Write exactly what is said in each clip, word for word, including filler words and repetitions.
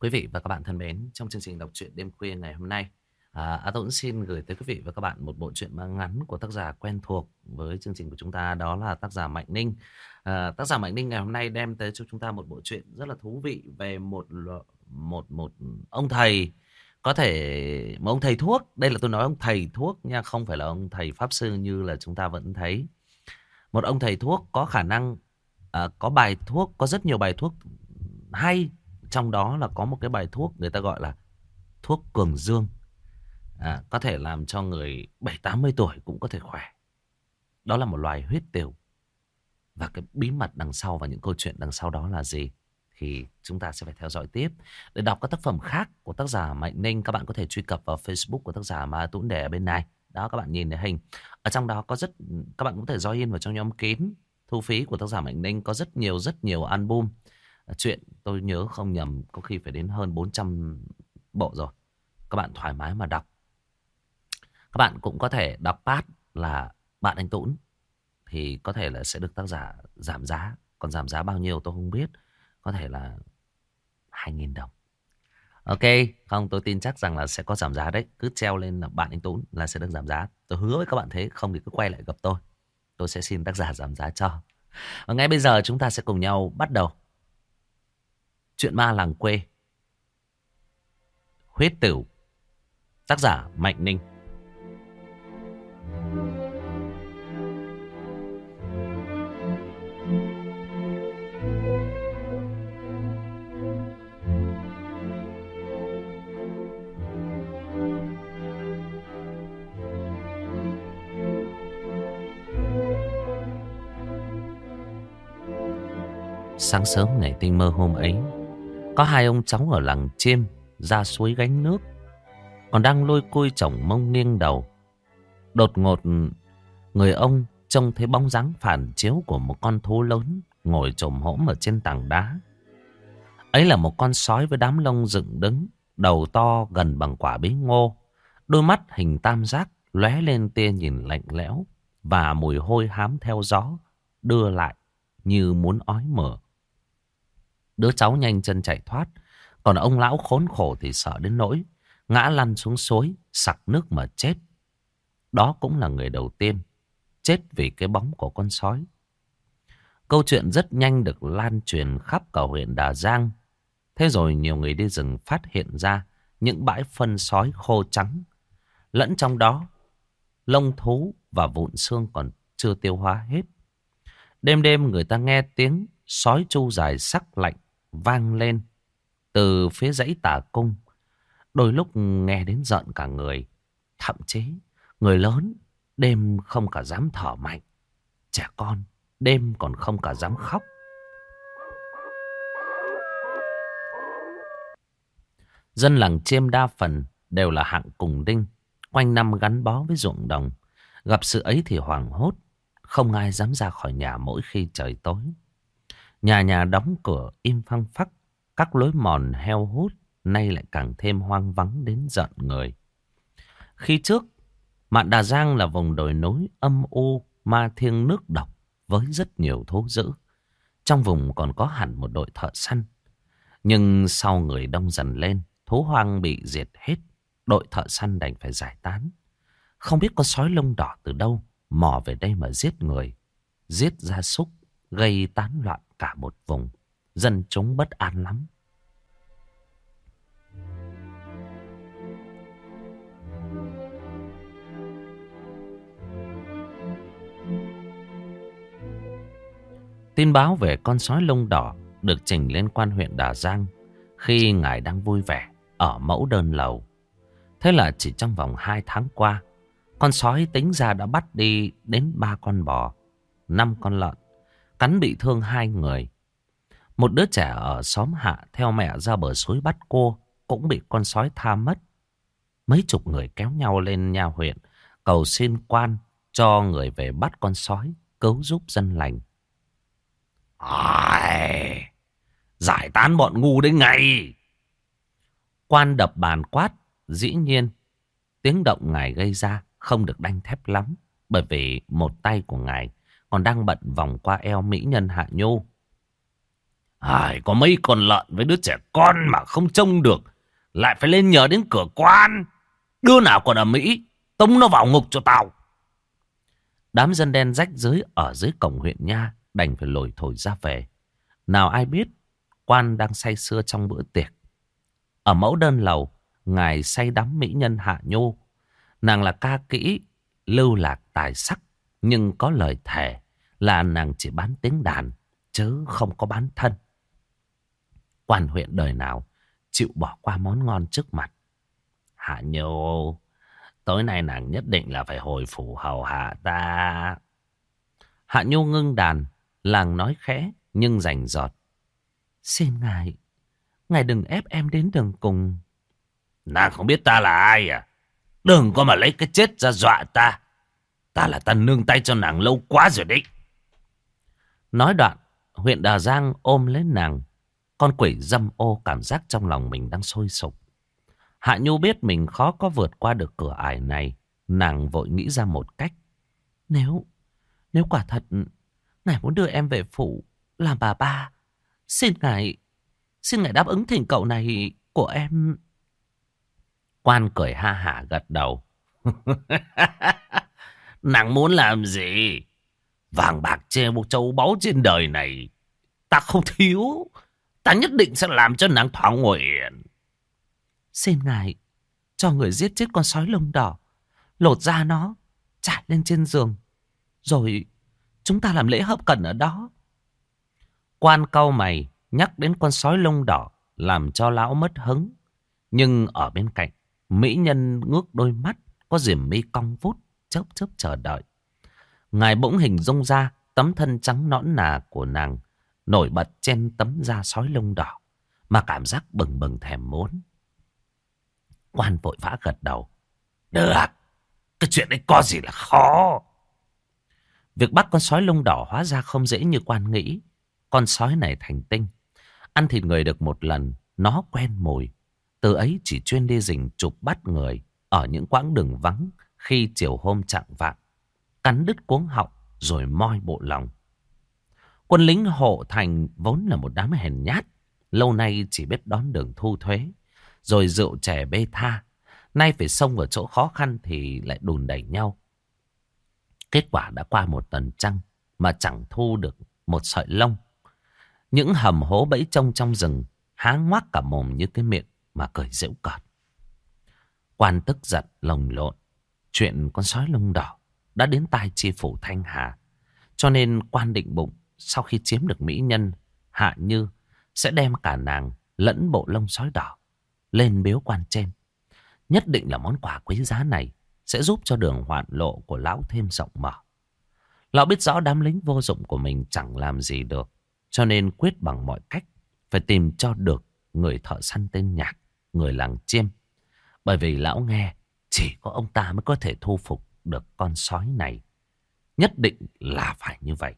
Quý vị và các bạn thân mến, trong chương trình đọc truyện đêm khuya ngày hôm nay, à, A Tũng xin gửi tới quý vị và các bạn một bộ truyện mang ngắn của tác giả quen thuộc với chương trình của chúng ta, đó là tác giả Mạnh Ninh. À, tác giả Mạnh Ninh ngày hôm nay đem tới cho chúng ta một bộ truyện rất là thú vị về một lo- một một ông thầy, có thể một ông thầy thuốc. Đây là tôi nói ông thầy thuốc nha, không phải là ông thầy pháp sư như là chúng ta vẫn thấy. Một ông thầy thuốc có khả năng, à, có bài thuốc, có rất nhiều bài thuốc hay. Trong đó là có một cái bài thuốc người ta gọi là thuốc cường dương, à, có thể làm cho người bảy tám mươi tuổi cũng có thể khỏe. Đó là một loài huyết tửu. Và cái bí mật đằng sau và những câu chuyện đằng sau đó là gì thì chúng ta sẽ phải theo dõi tiếp. Để đọc các tác phẩm khác của tác giả Mạnh Ninh, các bạn có thể truy cập vào Facebook của tác giả mà Tuấn để ở bên này. Đó, các bạn nhìn thấy hình. Ở trong đó có rất, các bạn cũng có thể join vào trong nhóm kín thu phí của tác giả Mạnh Ninh. Có rất nhiều rất nhiều album chuyện, tôi nhớ không nhầm có khi phải đến hơn bốn trăm bộ rồi. Các bạn thoải mái mà đọc. Các bạn cũng có thể đọc pad là bạn anh Tũng, thì có thể là sẽ được tác giả giảm giá. Còn giảm giá bao nhiêu tôi không biết. Có thể là hai nghìn đồng. Ok, không, tôi tin chắc rằng là sẽ có giảm giá đấy. Cứ treo lên là bạn anh Tũng là sẽ được giảm giá. Tôi hứa với các bạn thế, không thì cứ quay lại gặp tôi. Tôi sẽ xin tác giả giảm giá cho. Và ngay bây giờ chúng ta sẽ cùng nhau bắt đầu Chuyện ma làng quê, huyết tửu, tác giả Mạnh Ninh. Sáng sớm ngày tinh mơ hôm ấy, có hai ông cháu ở làng Chiêm ra suối gánh nước, còn đang lôi côi chồng mông nghiêng đầu. Đột ngột, người ông trông thấy bóng dáng phản chiếu của một con thú lớn ngồi chồm hổm ở trên tảng đá. Ấy là một con sói với đám lông dựng đứng, đầu to gần bằng quả bí ngô, đôi mắt hình tam giác lóe lên tia nhìn lạnh lẽo, và mùi hôi hám theo gió đưa lại như muốn ói mửa. Đứa cháu nhanh chân chạy thoát, còn ông lão khốn khổ thì sợ đến nỗi ngã lăn xuống suối, sặc nước mà chết. Đó cũng là người đầu tiên chết vì cái bóng của con sói. Câu chuyện rất nhanh được lan truyền khắp cả huyện Đà Giang. Thế rồi nhiều người đi rừng phát hiện ra những bãi phân sói khô trắng, lẫn trong đó lông thú và vụn xương còn chưa tiêu hóa hết. Đêm đêm người ta nghe tiếng sói tru dài sắc lạnh vang lên từ phía dãy Tà Cung. Đôi lúc nghe đến giận cả người. Thậm chí người lớn đêm không cả dám thở mạnh, trẻ con đêm còn không cả dám khóc. Dân làng Chiêm đa phần đều là hạng cùng đinh, quanh năm gắn bó với ruộng đồng. Gặp sự ấy thì hoảng hốt, không ai dám ra khỏi nhà mỗi khi trời tối. Nhà nhà đóng cửa im phăng phắc, các lối mòn heo hút nay lại càng thêm hoang vắng đến giận người. Khi trước, Mạn Đà Giang là vùng đồi núi âm u, ma thiêng nước độc với rất nhiều thú dữ. Trong vùng còn có hẳn một đội thợ săn. Nhưng sau người đông dần lên, thú hoang bị diệt hết, đội thợ săn đành phải giải tán. Không biết con sói lông đỏ từ đâu mò về đây mà giết người, giết gia súc, gây tán loạn cả một vùng. Dân chúng bất an lắm. Tin báo về con sói lông đỏ được trình lên quan huyện Đà Giang khi ngài đang vui vẻ ở mẫu đơn lầu. Thế là chỉ trong vòng hai tháng qua, con sói tính ra đã bắt đi đến ba con bò, năm con lợn, cắn bị thương hai người. Một đứa trẻ ở xóm hạ theo mẹ ra bờ suối bắt cua cũng bị con sói tha mất. Mấy chục người kéo nhau lên nhà huyện cầu xin quan cho người về bắt con sói, cứu giúp dân lành. Ai... Giải tán bọn ngu đến ngày. Quan đập bàn quát. Dĩ nhiên tiếng động ngài gây ra không được đanh thép lắm, bởi vì một tay của ngài còn đang bận vòng qua eo mỹ nhân Hạ Nhu. Ai, có mấy con lợn với đứa trẻ con mà không trông được, lại phải lên nhờ đến cửa quan. Đứa nào còn ở Mỹ, tống nó vào ngục cho tao. Đám dân đen rách rưới ở dưới cổng huyện nha đành phải lủi thổi ra về. Nào ai biết quan đang say sưa trong bữa tiệc. Ở mẫu đơn lầu, ngài say đắm mỹ nhân Hạ Nhu. Nàng là ca kỹ, lưu lạc tài sắc, nhưng có lời thề là nàng chỉ bán tiếng đàn, chứ không có bán thân. Quan huyện đời nào chịu bỏ qua món ngon trước mặt. Hạ Nhu, tối nay nàng nhất định là phải hồi phủ hầu hạ ta. Hạ Nhu ngưng đàn, làng nói khẽ nhưng rành rọt. Xin ngài, ngài đừng ép em đến đường cùng. Nàng không biết ta là ai à? Đừng có mà lấy cái chết ra dọa ta. Ta là ta nương tay cho nàng lâu quá rồi đấy. Nói đoạn, huyện Đà Giang ôm lấy nàng. Con quỷ dâm ô cảm giác trong lòng mình đang sôi sục. Hạ Nhu biết mình khó có vượt qua được cửa ải này. Nàng vội nghĩ ra một cách. Nếu, nếu quả thật ngài muốn đưa em về phủ làm bà ba, xin ngài, xin ngài đáp ứng thỉnh cầu này của em. Quan cười ha hả gật đầu. Nàng muốn làm gì? Vàng bạc tre một châu báu trên đời này ta không thiếu. Ta nhất định sẽ làm cho nàng thỏa nguyện. Xin ngài cho người giết chết con sói lông đỏ, lột da nó, trải lên trên giường, rồi chúng ta làm lễ hợp cẩn ở đó. Quan cau mày nhắc đến con sói lông đỏ làm cho lão mất hứng. Nhưng ở bên cạnh, mỹ nhân ngước đôi mắt có diềm mi cong vút, chớp chớp chờ đợi. Ngài bỗng hình dung ra tấm thân trắng nõn nà của nàng nổi bật trên tấm da sói lông đỏ, mà cảm giác bừng bừng thèm muốn. Quan vội vã gật đầu. Được, cái chuyện đấy có gì là khó. Việc bắt con sói lông đỏ hóa ra không dễ như quan nghĩ. Con sói này thành tinh, ăn thịt người được một lần, nó quen mùi. Từ ấy chỉ chuyên đi rình chụp bắt người ở những quãng đường vắng khi chiều hôm chạng vạng, cắn đứt cuống họng rồi moi bộ lòng. Quân lính hộ thành vốn là một đám hèn nhát, lâu nay chỉ biết đón đường thu thuế, rồi rượu chè bê tha. Nay phải xông vào chỗ khó khăn thì lại đùn đẩy nhau. Kết quả đã qua một tuần trăng mà chẳng thu được một sợi lông. Những hầm hố bẫy trông trong rừng há ngoác cả mồm như cái miệng mà cười giễu cợt. Quan tức giận lồng lộn. Chuyện con sói lông đỏ đã đến tai tri phủ Thanh Hà, cho nên quan định bụng sau khi chiếm được mỹ nhân Hạ Như sẽ đem cả nàng lẫn bộ lông sói đỏ lên biếu quan trên. Nhất định là món quà quý giá này sẽ giúp cho đường hoạn lộ của lão thêm rộng mở. Lão biết rõ đám lính vô dụng của mình chẳng làm gì được, cho nên quyết bằng mọi cách phải tìm cho được người thợ săn tên Nhạc, người làng Chiêm. Bởi vì lão nghe chỉ có ông ta mới có thể thu phục được con sói này. Nhất định là phải như vậy.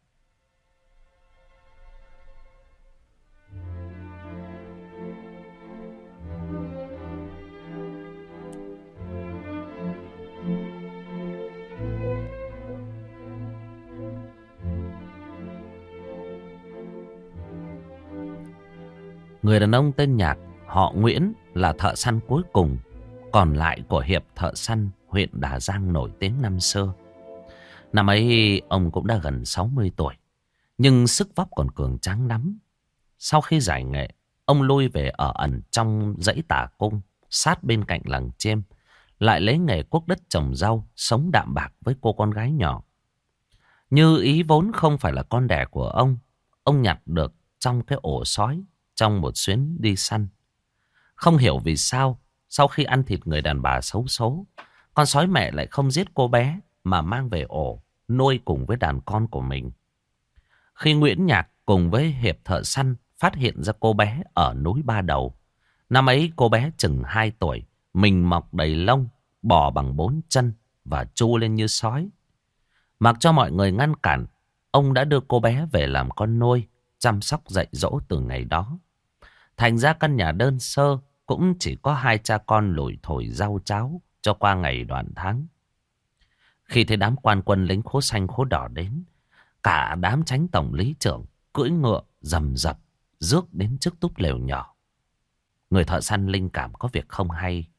Người đàn ông tên Nhạc, họ Nguyễn, là thợ săn cuối cùng còn lại của hiệp thợ săn huyện Đà Giang nổi tiếng năm xưa. Năm ấy ông cũng đã gần sáu mươi tuổi, nhưng sức vóc còn cường tráng lắm. Sau khi giải nghệ, ông lui về ở ẩn trong dãy Tả Cung sát bên cạnh làng Chiêm, lại lấy nghề cuốc đất trồng rau, sống đạm bạc với cô con gái nhỏ. Như ý vốn không phải là con đẻ của ông, ông nhặt được trong cái ổ sói trong một chuyến đi săn. Không hiểu vì sao, sau khi ăn thịt người đàn bà xấu số, con sói mẹ lại không giết cô bé mà mang về ổ nuôi cùng với đàn con của mình. Khi Nguyễn Nhạc cùng với hiệp thợ săn phát hiện ra cô bé ở núi Ba Đầu, năm ấy cô bé chừng hai tuổi, mình mọc đầy lông, bò bằng bốn chân và chu lên như sói. Mặc cho mọi người ngăn cản, ông đã đưa cô bé về làm con nuôi, chăm sóc dạy dỗ từ ngày đó. Thành ra căn nhà đơn sơ cũng chỉ có hai cha con lủi thổi rau cháo cho qua ngày đoạn tháng. Khi thấy đám quan quân lính khố xanh khố đỏ đến, cả đám chánh tổng lý trưởng cưỡi ngựa rầm rập rước đến trước túp lều nhỏ. Người thợ săn linh cảm có việc không hay.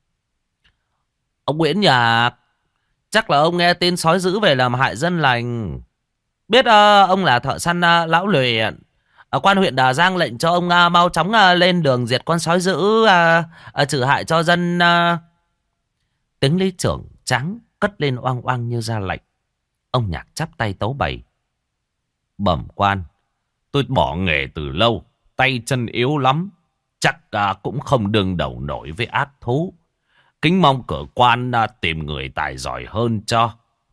Ông Nguyễn Nhạc, chắc là ông nghe tin sói dữ về làm hại dân lành. Biết uh, ông là thợ săn uh, lão luyện. Ở quan huyện Đà Giang lệnh cho ông uh, mau chóng uh, lên đường diệt con sói dữ, uh, uh, trừ hại cho dân. Uh... Tiếng lý trưởng trắng cất lên oang oang như ra lệnh. Ông Nhạc chắp tay tấu bày. Bẩm quan, tôi bỏ nghề từ lâu, tay chân yếu lắm, chắc uh, cũng không đương đầu nổi với ác thú. Kính mong cửa quan uh, tìm người tài giỏi hơn cho.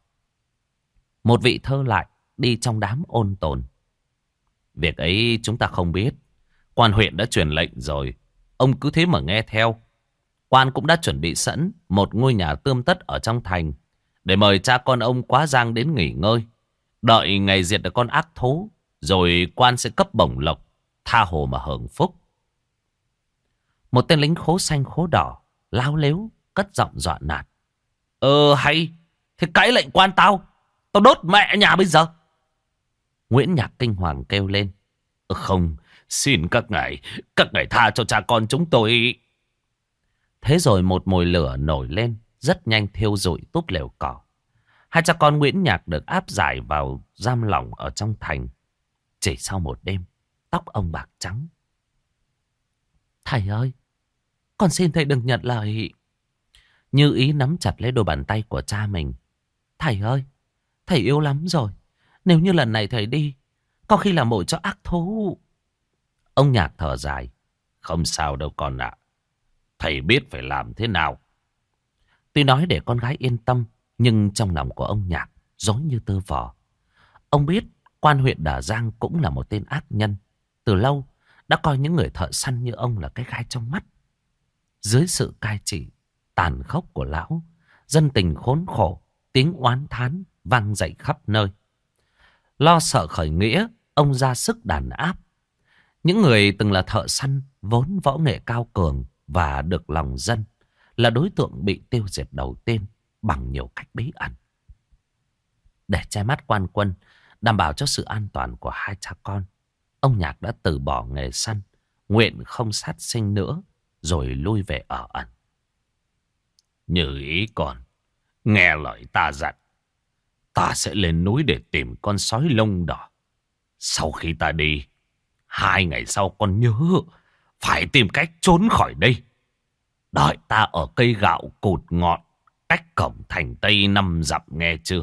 Một vị thơ lại đi trong đám ôn tồn. Việc ấy chúng ta không biết. Quan huyện đã truyền lệnh rồi, ông cứ thế mà nghe theo. Quan cũng đã chuẩn bị sẵn một ngôi nhà tươm tất ở trong thành để mời cha con ông Quá Giang đến nghỉ ngơi. Đợi ngày diệt được con ác thú, rồi quan sẽ cấp bổng lộc, tha hồ mà hưởng phúc. Một tên lính khố xanh khố đỏ láo lếu cất giọng dọa nạt. Ờ hay, thế cãi lệnh quan tao, tao đốt mẹ nhà bây giờ. Nguyễn Nhạc kinh hoàng kêu lên. Ờ không, xin các ngài, các ngài tha cho cha con chúng tôi. Thế rồi một mồi lửa nổi lên, rất nhanh thiêu rụi túp lều cỏ. Hai cha con Nguyễn Nhạc được áp giải vào giam lỏng ở trong thành. Chỉ sau một đêm, tóc ông bạc trắng. Thầy ơi, con xin thầy đừng nhận lời. Như Ý nắm chặt lấy đôi bàn tay của cha mình. Thầy ơi, thầy yếu lắm rồi. Nếu như lần này thầy đi, có khi là mồi cho ác thú. Ông Nhạc thở dài. Không sao đâu con ạ. Thầy biết phải làm thế nào. Tuy nói để con gái yên tâm, nhưng trong lòng của ông Nhạc rối như tơ vò. Ông biết quan huyện Đà Giang cũng là một tên ác nhân. Từ lâu đã coi những người thợ săn như ông là cái gai trong mắt. Dưới sự cai trị tàn khốc của lão, dân tình khốn khổ, tiếng oán thán vang dậy khắp nơi. Lo sợ khởi nghĩa, ông ra sức đàn áp. Những người từng là thợ săn vốn võ nghệ cao cường và được lòng dân là đối tượng bị tiêu diệt đầu tiên bằng nhiều cách bí ẩn. Để che mắt quan quân, đảm bảo cho sự an toàn của hai cha con, ông Nhạc đã từ bỏ nghề săn, nguyện không sát sinh nữa, rồi lui về ở ẩn. Như ý con, nghe lời ta dặn, ta sẽ lên núi để tìm con sói lông đỏ. Sau khi ta đi, hai ngày sau con nhớ phải tìm cách trốn khỏi đây. Đợi ta ở cây gạo cột ngọn, cách cổng thành Tây năm dặm, nghe chưa?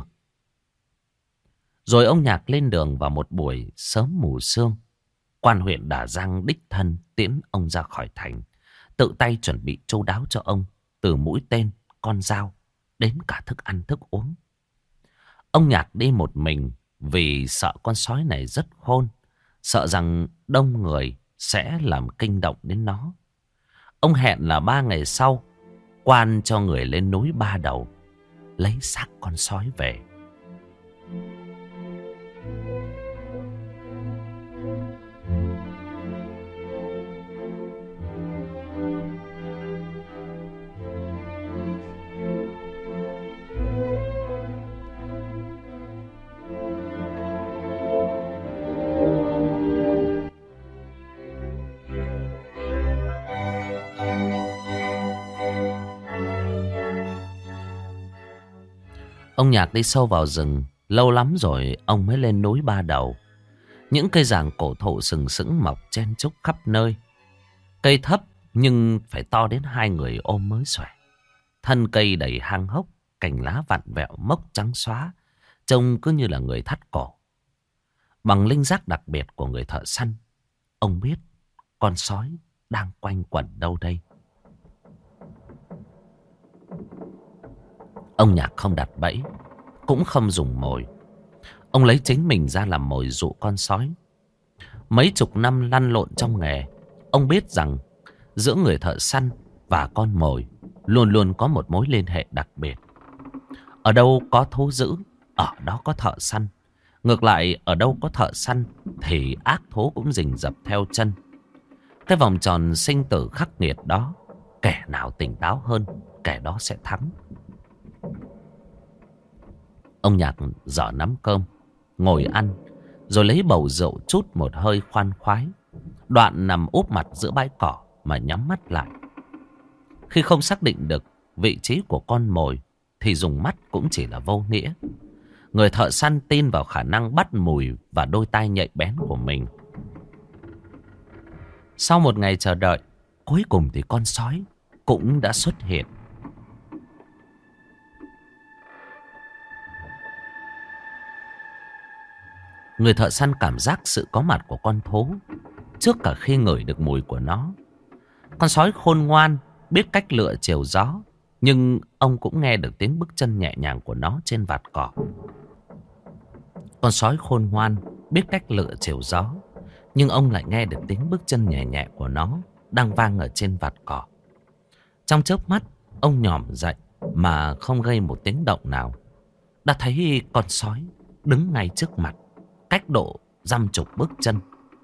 Rồi ông Nhạc lên đường vào một buổi sớm mù sương. Quan huyện Đà Giang đích thân tiễn ông ra khỏi thành, tự tay chuẩn bị chu đáo cho ông, từ mũi tên, con dao đến cả thức ăn thức uống. Ông Nhạc đi một mình vì sợ con sói này rất khôn, sợ rằng đông người sẽ làm kinh động đến nó. Ông hẹn là ba ngày sau, quan cho người lên núi Ba Đầu lấy xác con sói về. Ông Nhạc đi sâu vào rừng, lâu lắm rồi ông mới lên núi Ba Đầu. Những cây giàng cổ thụ sừng sững mọc chen chúc khắp nơi. Cây thấp nhưng phải to đến hai người ôm mới xuể. Thân cây đầy hang hốc, cành lá vặn vẹo mốc trắng xóa, trông cứ như là người thắt cổ. Bằng linh giác đặc biệt của người thợ săn, ông biết con sói đang quanh quẩn đâu đây. Ông Nhạc không đặt bẫy, cũng không dùng mồi. Ông lấy chính mình ra làm mồi dụ con sói. Mấy chục năm lăn lộn trong nghề, ông biết rằng giữa người thợ săn và con mồi luôn luôn có một mối liên hệ đặc biệt. Ở đâu có thú dữ, ở đó có thợ săn. Ngược lại, ở đâu có thợ săn thì ác thú cũng rình rập theo chân. Cái vòng tròn sinh tử khắc nghiệt đó, kẻ nào tỉnh táo hơn, kẻ đó sẽ thắng. Ông Nhạc dở nắm cơm, ngồi ăn, rồi lấy bầu rượu trút một hơi khoan khoái. Đoạn nằm úp mặt giữa bãi cỏ mà nhắm mắt lại. Khi không xác định được vị trí của con mồi thì dùng mắt cũng chỉ là vô nghĩa. Người thợ săn tin vào khả năng bắt mùi và đôi tai nhạy bén của mình. Sau một ngày chờ đợi, cuối cùng thì con sói cũng đã xuất hiện. Người thợ săn cảm giác sự có mặt của con thú trước cả khi ngửi được mùi của nó. Con sói khôn ngoan, biết cách lựa chiều gió, nhưng ông cũng nghe được tiếng bước chân nhẹ nhàng của nó trên vạt cỏ. Con sói khôn ngoan, biết cách lựa chiều gió, nhưng ông lại nghe được tiếng bước chân nhẹ nhẹ của nó đang vang ở trên vạt cỏ. Trong chớp mắt, ông nhòm dậy mà không gây một tiếng động nào. Đã thấy con sói đứng ngay trước mặt, cách độ dăm chục bước chân.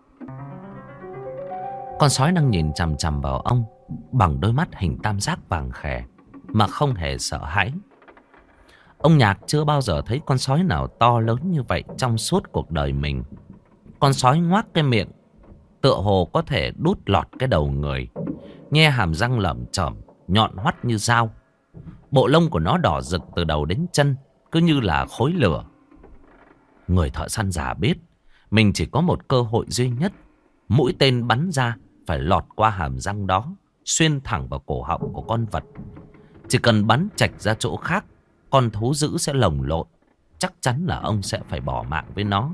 Con sói đang nhìn chằm chằm vào ông bằng đôi mắt hình tam giác vàng khè mà không hề sợ hãi. Ông Nhạc chưa bao giờ thấy con sói nào to lớn như vậy trong suốt cuộc đời mình. Con sói ngoác cái miệng, tựa hồ có thể đút lọt cái đầu người, nhe hàm răng lởm chởm, nhọn hoắt như dao. Bộ lông của nó đỏ rực từ đầu đến chân, cứ như là khối lửa. Người thợ săn già biết mình chỉ có một cơ hội duy nhất. Mũi tên bắn ra phải lọt qua hàm răng đó, xuyên thẳng vào cổ họng của con vật. Chỉ cần bắn chạch ra chỗ khác, con thú dữ sẽ lồng lộn. Chắc chắn là ông sẽ phải bỏ mạng với nó.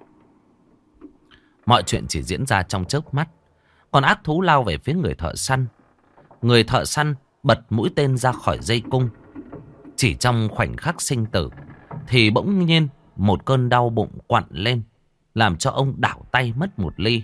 Mọi chuyện chỉ diễn ra trong chớp mắt. Con ác thú lao về phía người thợ săn. Người thợ săn bật mũi tên ra khỏi dây cung. Chỉ trong khoảnh khắc sinh tử thì bỗng nhiên một cơn đau bụng quặn lên, làm cho ông đảo tay mất một ly.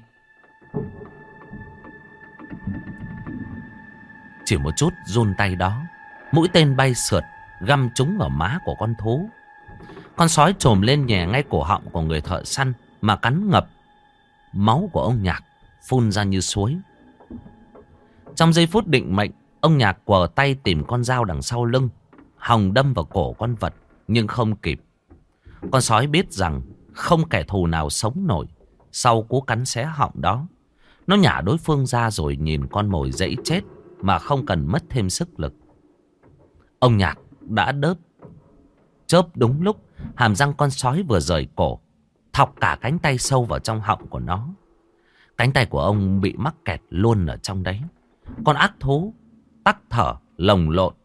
Chỉ một chút run tay đó, mũi tên bay sượt găm trúng vào má của con thú. Con sói trồm lên nhè ngay cổ họng của người thợ săn mà cắn ngập. Máu của ông Nhạc phun ra như suối. Trong giây phút định mệnh, ông Nhạc quờ tay tìm con dao đằng sau lưng, hòng đâm vào cổ con vật, nhưng không kịp. Con sói biết rằng không kẻ thù nào sống nổi sau cú cắn xé họng đó. Nó nhả đối phương ra rồi nhìn con mồi dãy chết mà không cần mất thêm sức lực. Ông Nhạc đã đớp chớp đúng lúc hàm răng con sói vừa rời cổ, thọc cả cánh tay sâu vào trong họng của nó. Cánh tay của ông bị mắc kẹt luôn ở trong đấy. Con ác thú tắc thở lồng lộn.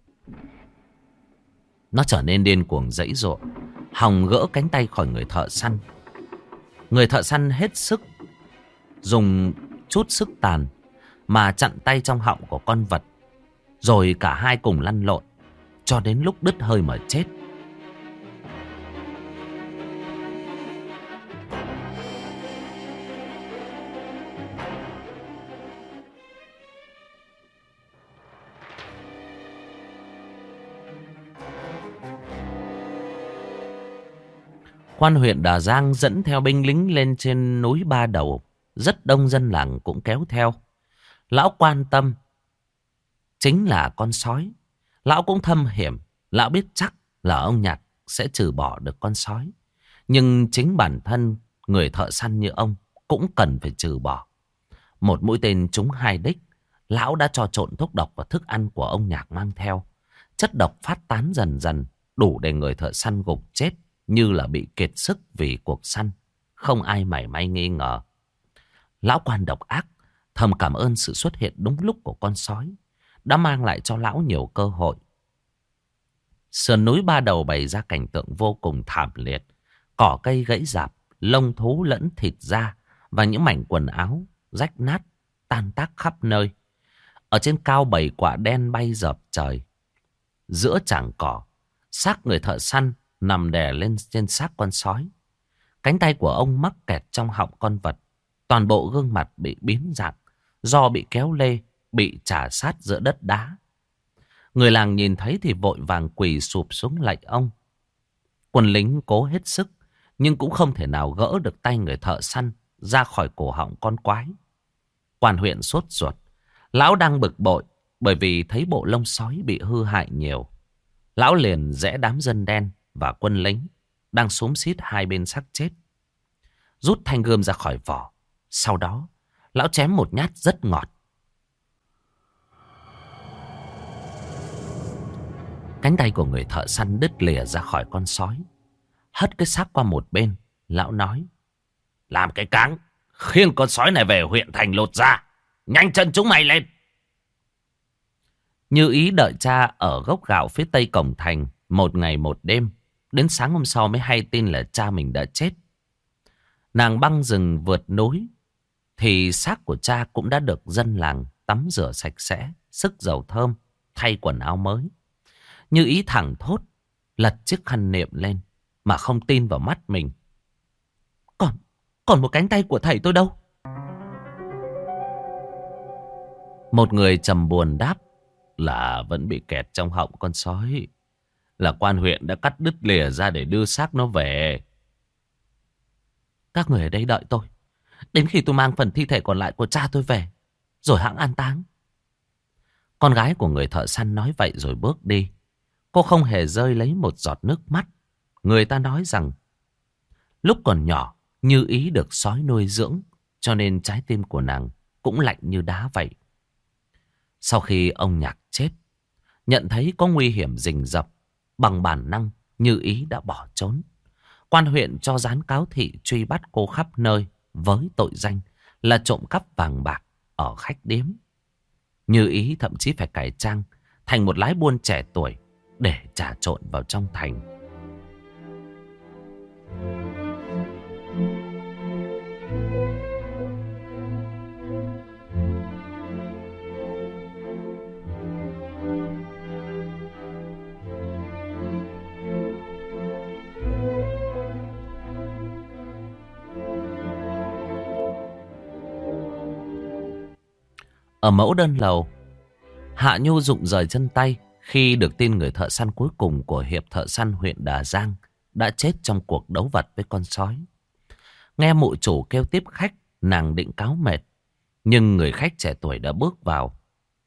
Nó trở nên điên cuồng giãy giụa, hòng gỡ cánh tay khỏi người thợ săn. Người thợ săn hết sức dùng chút sức tàn mà chặn tay trong họng của con vật. Rồi cả hai cùng lăn lộn cho đến lúc đứt hơi mà chết. Quan huyện Đà Giang dẫn theo binh lính lên trên núi Ba Đầu. Rất đông dân làng cũng kéo theo. Lão quan tâm chính là con sói. Lão cũng thâm hiểm. Lão biết chắc là ông Nhạc sẽ trừ bỏ được con sói. Nhưng chính bản thân người thợ săn như ông cũng cần phải trừ bỏ. Một mũi tên trúng hai đích. Lão đã cho trộn thuốc độc vào thức ăn của ông Nhạc mang theo. Chất độc phát tán dần dần, đủ để người thợ săn gục chết như là bị kiệt sức vì cuộc săn. Không ai mảy may nghi ngờ. Lão quan độc ác thầm cảm ơn sự xuất hiện đúng lúc của con sói, đã mang lại cho lão nhiều cơ hội. Sườn núi Ba Đầu bày ra cảnh tượng vô cùng thảm liệt. Cỏ cây gãy rạp, lông thú lẫn thịt da và những mảnh quần áo rách nát tan tác khắp nơi. Ở trên cao bầy quả đen bay dợp trời. Giữa trảng cỏ, xác người thợ săn nằm đè lên trên xác con sói. Cánh tay của ông mắc kẹt trong họng con vật. Toàn bộ gương mặt bị biến dạng do bị kéo lê, bị chà sát giữa đất đá. Người làng nhìn thấy thì vội vàng quỳ sụp xuống lạy ông. Quân lính cố hết sức nhưng cũng không thể nào gỡ được tay người thợ săn ra khỏi cổ họng con quái. Quan huyện sốt ruột. Lão đang bực bội bởi vì thấy bộ lông sói bị hư hại nhiều. Lão liền rẽ đám dân đen và quân lính đang xúm xít hai bên xác chết, rút thanh gươm ra khỏi vỏ. Sau đó Lão chém một nhát rất ngọt. Cánh tay của người thợ săn đứt lìa ra khỏi con sói. Hất cái xác qua một bên. Lão nói: làm cái cáng, khiêng con sói này về huyện thành lột ra. Nhanh chân chúng mày lên. Như Ý đợi cha ở gốc gạo phía tây cổng thành một ngày một đêm. Đến sáng hôm sau mới hay tin là cha mình đã chết. Nàng băng rừng vượt núi thì xác của cha cũng đã được dân làng tắm rửa sạch sẽ, sức dầu thơm, thay quần áo mới. Như Ý thẳng thốt, lật chiếc khăn niệm lên mà không tin vào mắt mình. Còn, còn một cánh tay của thầy tôi đâu? Một người trầm buồn đáp là vẫn bị kẹt trong họng con sói. Là quan huyện đã cắt đứt lìa ra để đưa xác nó về. Các người ở đây đợi tôi, đến khi tôi mang phần thi thể còn lại của cha tôi về, rồi hãng an táng. Con gái của người thợ săn nói vậy rồi bước đi. Cô không hề rơi lấy một giọt nước mắt. Người ta nói rằng lúc còn nhỏ, Như Ý được sói nuôi dưỡng, cho nên trái tim của nàng cũng lạnh như đá vậy. Sau khi ông Nhạc chết, nhận thấy có nguy hiểm rình rập, bằng bản năng Như Ý đã bỏ trốn. Quan huyện cho dán cáo thị truy bắt cô khắp nơi với tội danh là trộm cắp vàng bạc ở khách điếm. Như Ý thậm chí phải cải trang thành một lái buôn trẻ tuổi để trà trộn vào trong thành. Ở mẫu đơn lầu, Hạ Nhu rụng rời chân tay khi được tin người thợ săn cuối cùng của hiệp thợ săn huyện Đà Giang đã chết trong cuộc đấu vật với con sói. Nghe mụ chủ kêu tiếp khách, nàng định cáo mệt, nhưng người khách trẻ tuổi đã bước vào.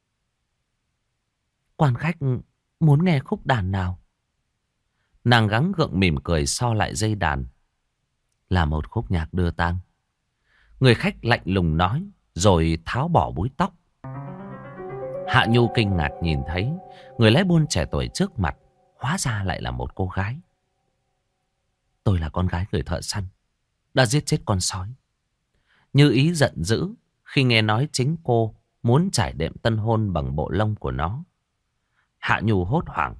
Quan khách muốn nghe khúc đàn nào? Nàng gắng gượng mỉm cười so lại dây đàn. Là một khúc nhạc đưa tang. Người khách lạnh lùng nói, rồi tháo bỏ búi tóc. Hạ Nhu kinh ngạc nhìn thấy người lái buôn trẻ tuổi trước mặt hóa ra lại là một cô gái. Tôi là con gái người thợ săn đã giết chết con sói. Như Ý giận dữ khi nghe nói chính cô muốn trải đệm tân hôn bằng bộ lông của nó. Hạ Nhu hốt hoảng.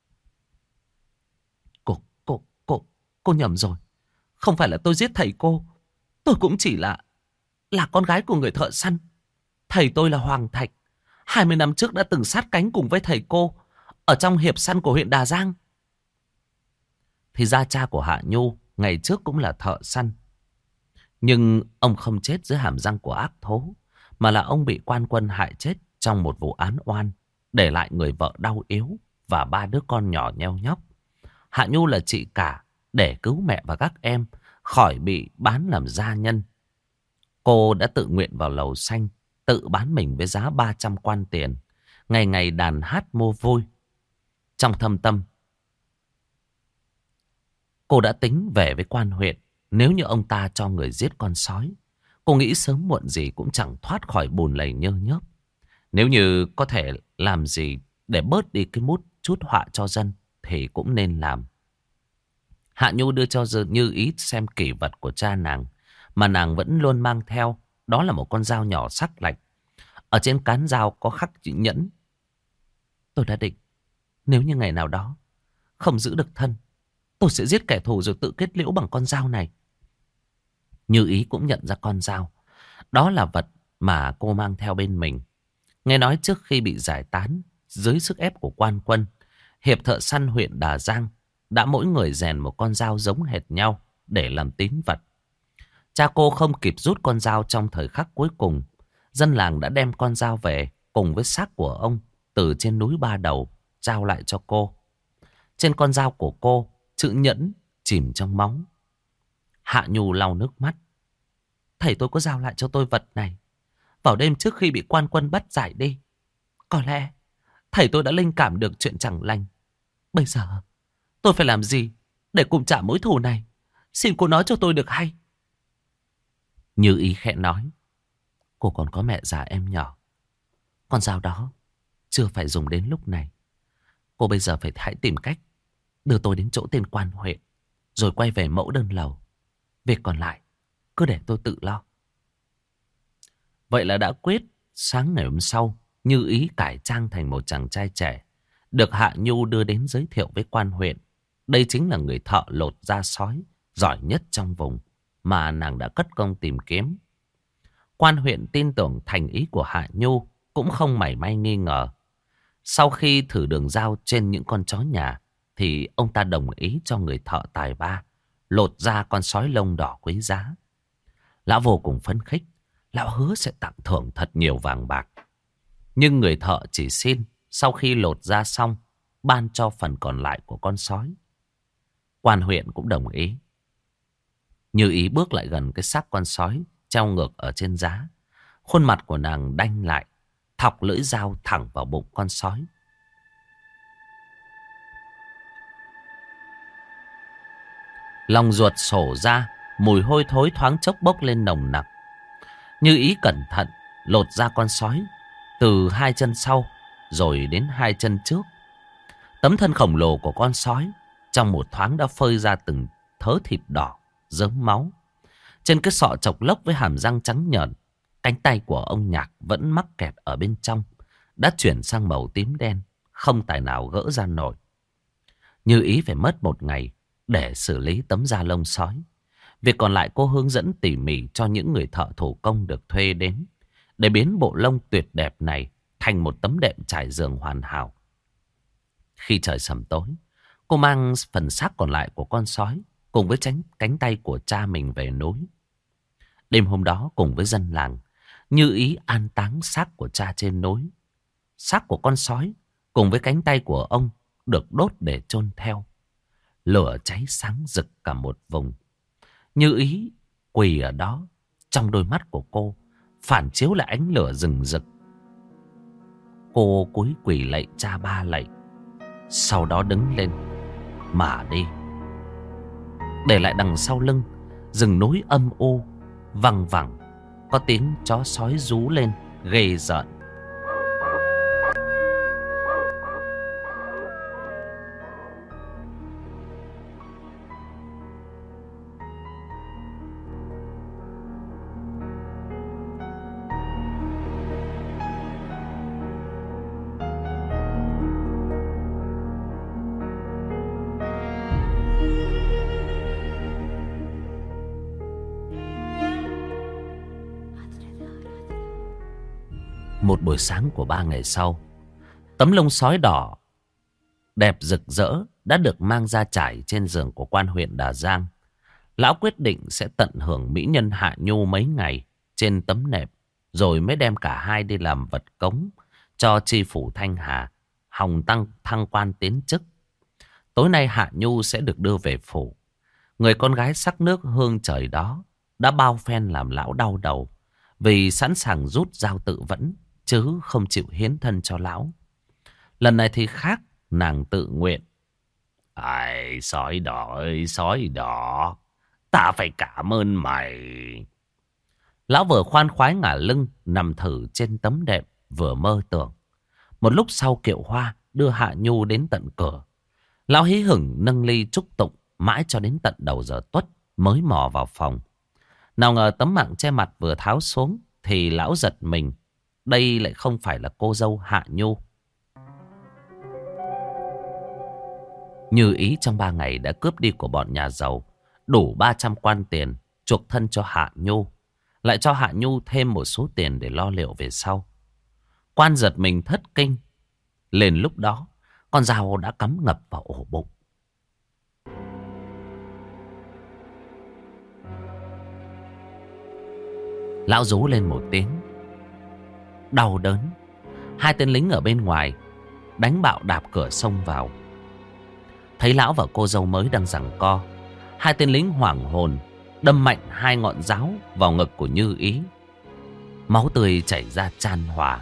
Cô, cô, cô, cô nhầm rồi. Không phải là tôi giết thầy cô. Tôi cũng chỉ là, là con gái của người thợ săn. Thầy tôi là Hoàng Thạch. Hai mươi năm trước đã từng sát cánh cùng với thầy cô ở trong hiệp săn của huyện Đà Giang. Thì ra cha của Hạ Nhu ngày trước cũng là thợ săn. Nhưng ông không chết dưới hàm răng của ác thố, mà là ông bị quan quân hại chết trong một vụ án oan, để lại người vợ đau yếu và ba đứa con nhỏ nheo nhóc. Hạ Nhu là chị cả để cứu mẹ và các em khỏi bị bán làm gia nhân. Cô đã tự nguyện vào lầu xanh, tự bán mình với giá ba trăm quan tiền, ngày ngày đàn hát mua vui. Trong thâm tâm, cô đã tính về với quan huyện. Nếu như ông ta cho người giết con sói, cô nghĩ sớm muộn gì cũng chẳng thoát khỏi bùn lầy nhơ nhớp. Nếu như có thể làm gì để bớt đi cái mút chút họa cho dân thì cũng nên làm. Hạ Nhu đưa cho Như Ý xem kỷ vật của cha nàng mà nàng vẫn luôn mang theo. Đó là một con dao nhỏ sắc lạnh. Ở trên cán dao có khắc chữ nhẫn. Tôi đã định, nếu như ngày nào đó không giữ được thân, tôi sẽ giết kẻ thù rồi tự kết liễu bằng con dao này. Như Ý cũng nhận ra con dao. Đó là vật mà cô mang theo bên mình. Nghe nói trước khi bị giải tán dưới sức ép của quan quân, hiệp thợ săn huyện Đà Giang đã mỗi người rèn một con dao giống hệt nhau để làm tín vật. Cha cô không kịp rút con dao trong thời khắc cuối cùng. Dân làng đã đem con dao về cùng với xác của ông từ trên núi Ba Đầu trao lại cho cô. Trên con dao của cô, chữ nhẫn chìm trong máu. Hạ Nhu lau nước mắt. Thầy tôi có giao lại cho tôi vật này vào đêm trước khi bị quan quân bắt giải đi. Có lẽ thầy tôi đã linh cảm được chuyện chẳng lành. Bây giờ tôi phải làm gì để cùng trả mối thù này? Xin cô nói cho tôi được hay. Như Ý khẽ nói. Cô còn có mẹ già em nhỏ. Con dao đó chưa phải dùng đến lúc này. Cô bây giờ phải hãy tìm cách đưa tôi đến chỗ tên quan huyện, rồi quay về mẫu đơn lầu. Việc còn lại cứ để tôi tự lo. Vậy là đã quyết. Sáng ngày hôm sau, Như Ý cải trang thành một chàng trai trẻ, được Hạ Nhu đưa đến giới thiệu với quan huyện. Đây chính là người thợ lột da sói giỏi nhất trong vùng mà nàng đã cất công tìm kiếm. Quan huyện tin tưởng thành ý của Hạ Nhu, cũng không mảy may nghi ngờ. Sau khi thử đường dao trên những con chó nhà, thì ông ta đồng ý cho người thợ tài ba lột ra con sói lông đỏ quý giá. Lão vô cùng phấn khích. Lão hứa sẽ tặng thưởng thật nhiều vàng bạc. Nhưng người thợ chỉ xin sau khi lột da xong, ban cho phần còn lại của con sói. Quan huyện cũng đồng ý. Như Ý bước lại gần cái xác con sói treo ngược ở trên giá. Khuôn mặt của nàng đanh lại, thọc lưỡi dao thẳng vào bụng con sói. Lòng ruột sổ ra, mùi hôi thối thoáng chốc bốc lên nồng nặc. Như Ý cẩn thận lột ra con sói từ hai chân sau rồi đến hai chân trước. Tấm thân khổng lồ của con sói trong một thoáng đã phơi ra từng thớ thịt đỏ rớm máu. Trên cái sọ chọc lốc với hàm răng trắng nhợn, cánh tay của ông Nhạc vẫn mắc kẹt ở bên trong, đã chuyển sang màu tím đen, không tài nào gỡ ra nổi. Như Ý phải mất một ngày để xử lý tấm da lông sói. Việc còn lại cô hướng dẫn tỉ mỉ cho những người thợ thủ công được thuê đến, để biến bộ lông tuyệt đẹp này thành một tấm đệm trải giường hoàn hảo. Khi trời sầm tối, cô mang phần xác còn lại của con sói cùng với cánh, cánh tay của cha mình về núi. Đêm hôm đó cùng với dân làng, Như Ý an táng xác của cha trên núi. Xác của con sói cùng với cánh tay của ông được đốt để chôn theo. Lửa cháy sáng rực cả một vùng. Như Ý quỳ ở đó, trong đôi mắt của cô phản chiếu lại ánh lửa rừng rực. Cô cúi quỳ lạy cha ba lạy, sau đó đứng lên mà đi. Để lại đằng sau lưng rừng núi âm u văng vẳng, có tiếng chó sói rú lên ghê rợn. Một buổi sáng của ba ngày sau, tấm lông sói đỏ đẹp rực rỡ đã được mang ra trải trên giường của quan huyện Đà Giang. Lão quyết định sẽ tận hưởng mỹ nhân Hạ Nhu mấy ngày trên tấm nệm, rồi mới đem cả hai đi làm vật cống cho tri phủ Thanh Hà, hòng tăng thăng quan tiến chức. Tối nay Hạ Nhu sẽ được đưa về phủ. Người con gái sắc nước hương trời đó đã bao phen làm lão đau đầu, vì sẵn sàng rút dao tự vẫn, chứ không chịu hiến thân cho lão. Lần này thì khác, nàng tự nguyện. Ai, sói đỏ ơi, sói đỏ, ta phải cảm ơn mày. Lão vừa khoan khoái ngả lưng, nằm thử trên tấm đệm, vừa mơ tưởng. Một lúc sau Kiệu Hoa đưa Hạ Nhu đến tận cửa. Lão hí hửng nâng ly chúc tụng, mãi cho đến tận đầu giờ tuất mới mò vào phòng. Nào ngờ tấm mạng che mặt vừa tháo xuống, thì lão giật mình. Đây lại không phải là cô dâu Hạ Nhu. Như Ý trong ba ngày đã cướp đi của bọn nhà giàu đủ ba trăm quan tiền chuộc thân cho Hạ Nhu, lại cho Hạ Nhu thêm một số tiền để lo liệu về sau. Quan giật mình thất kinh. Liền lúc đó, con dao đã cắm ngập vào ổ bụng. Lão rú lên một tiếng đau đớn. Hai tên lính ở bên ngoài đánh bạo đạp cửa xông vào. Thấy lão và cô dâu mới đang giằng co, hai tên lính hoảng hồn đâm mạnh hai ngọn giáo vào ngực của Như Ý. Máu tươi chảy ra chan hòa.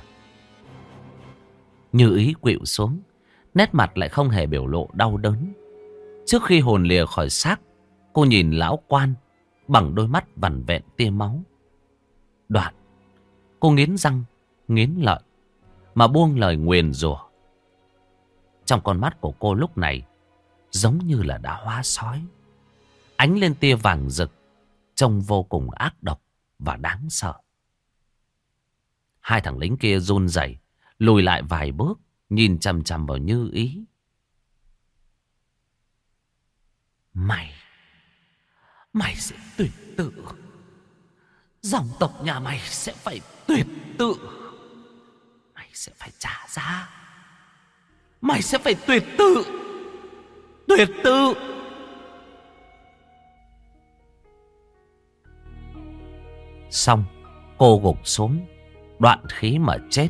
Như Ý khuỵu xuống, nét mặt lại không hề biểu lộ đau đớn. Trước khi hồn lìa khỏi xác, cô nhìn lão quan bằng đôi mắt vằn vẹn tia máu. Đoạn Cô nghiến răng, nghiến lợi mà buông lời nguyền rủa. Trong con mắt của cô lúc này giống như là đã hóa sói, ánh lên tia vàng rực, trông vô cùng ác độc và đáng sợ. Hai thằng lính kia run rẩy lùi lại vài bước, nhìn chằm chằm vào Như Ý. Mày, mày sẽ tuyệt tự. Dòng tộc nhà mày sẽ phải tuyệt tự. Mày sẽ phải trả giá. Mày sẽ phải tuyệt tự. Tuyệt tự. Xong, cô gục xuống, đoạn khí mà chết.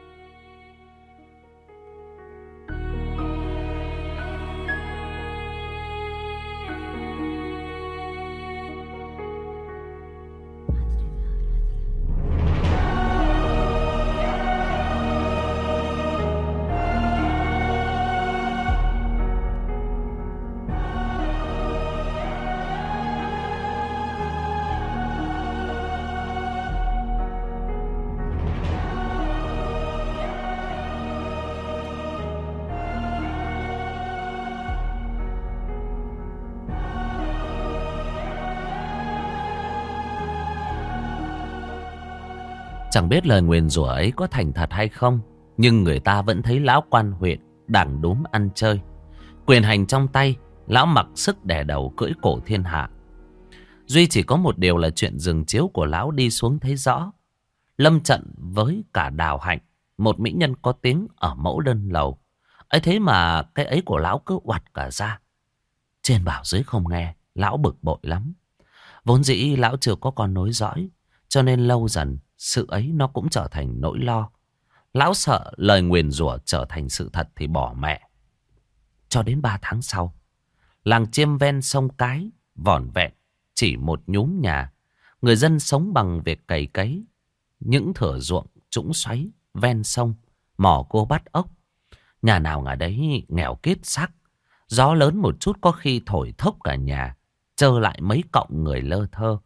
Chẳng biết lời nguyền rủa ấy có thành thật hay không, nhưng người ta vẫn thấy lão quan huyện đảng đúm ăn chơi. Quyền hành trong tay, lão mặc sức đè đầu cưỡi cổ thiên hạ. Duy chỉ có một điều là chuyện giường chiếu của lão đi xuống thấy rõ. Lâm trận với cả Đào Hạnh, một mỹ nhân có tiếng ở mẫu đơn lầu. Ấy thế mà cái ấy của lão cứ oặt cả ra. Trên bảo dưới không nghe, lão bực bội lắm. Vốn dĩ lão chưa có con nối dõi, cho nên lâu dần sự ấy nó cũng trở thành nỗi lo. Lão sợ lời nguyền rủa trở thành sự thật thì bỏ mẹ. Cho đến ba tháng sau, làng Chiêm ven sông Cái vỏn vẹn chỉ một nhúm nhà. Người dân sống bằng việc cày cấy những thửa ruộng trũng xoáy ven sông, mò cua bắt ốc. Nhà nào ngả đấy nghèo kiết xác. Gió lớn một chút có khi thổi thốc cả nhà, trơ lại mấy cọng người lơ thơ.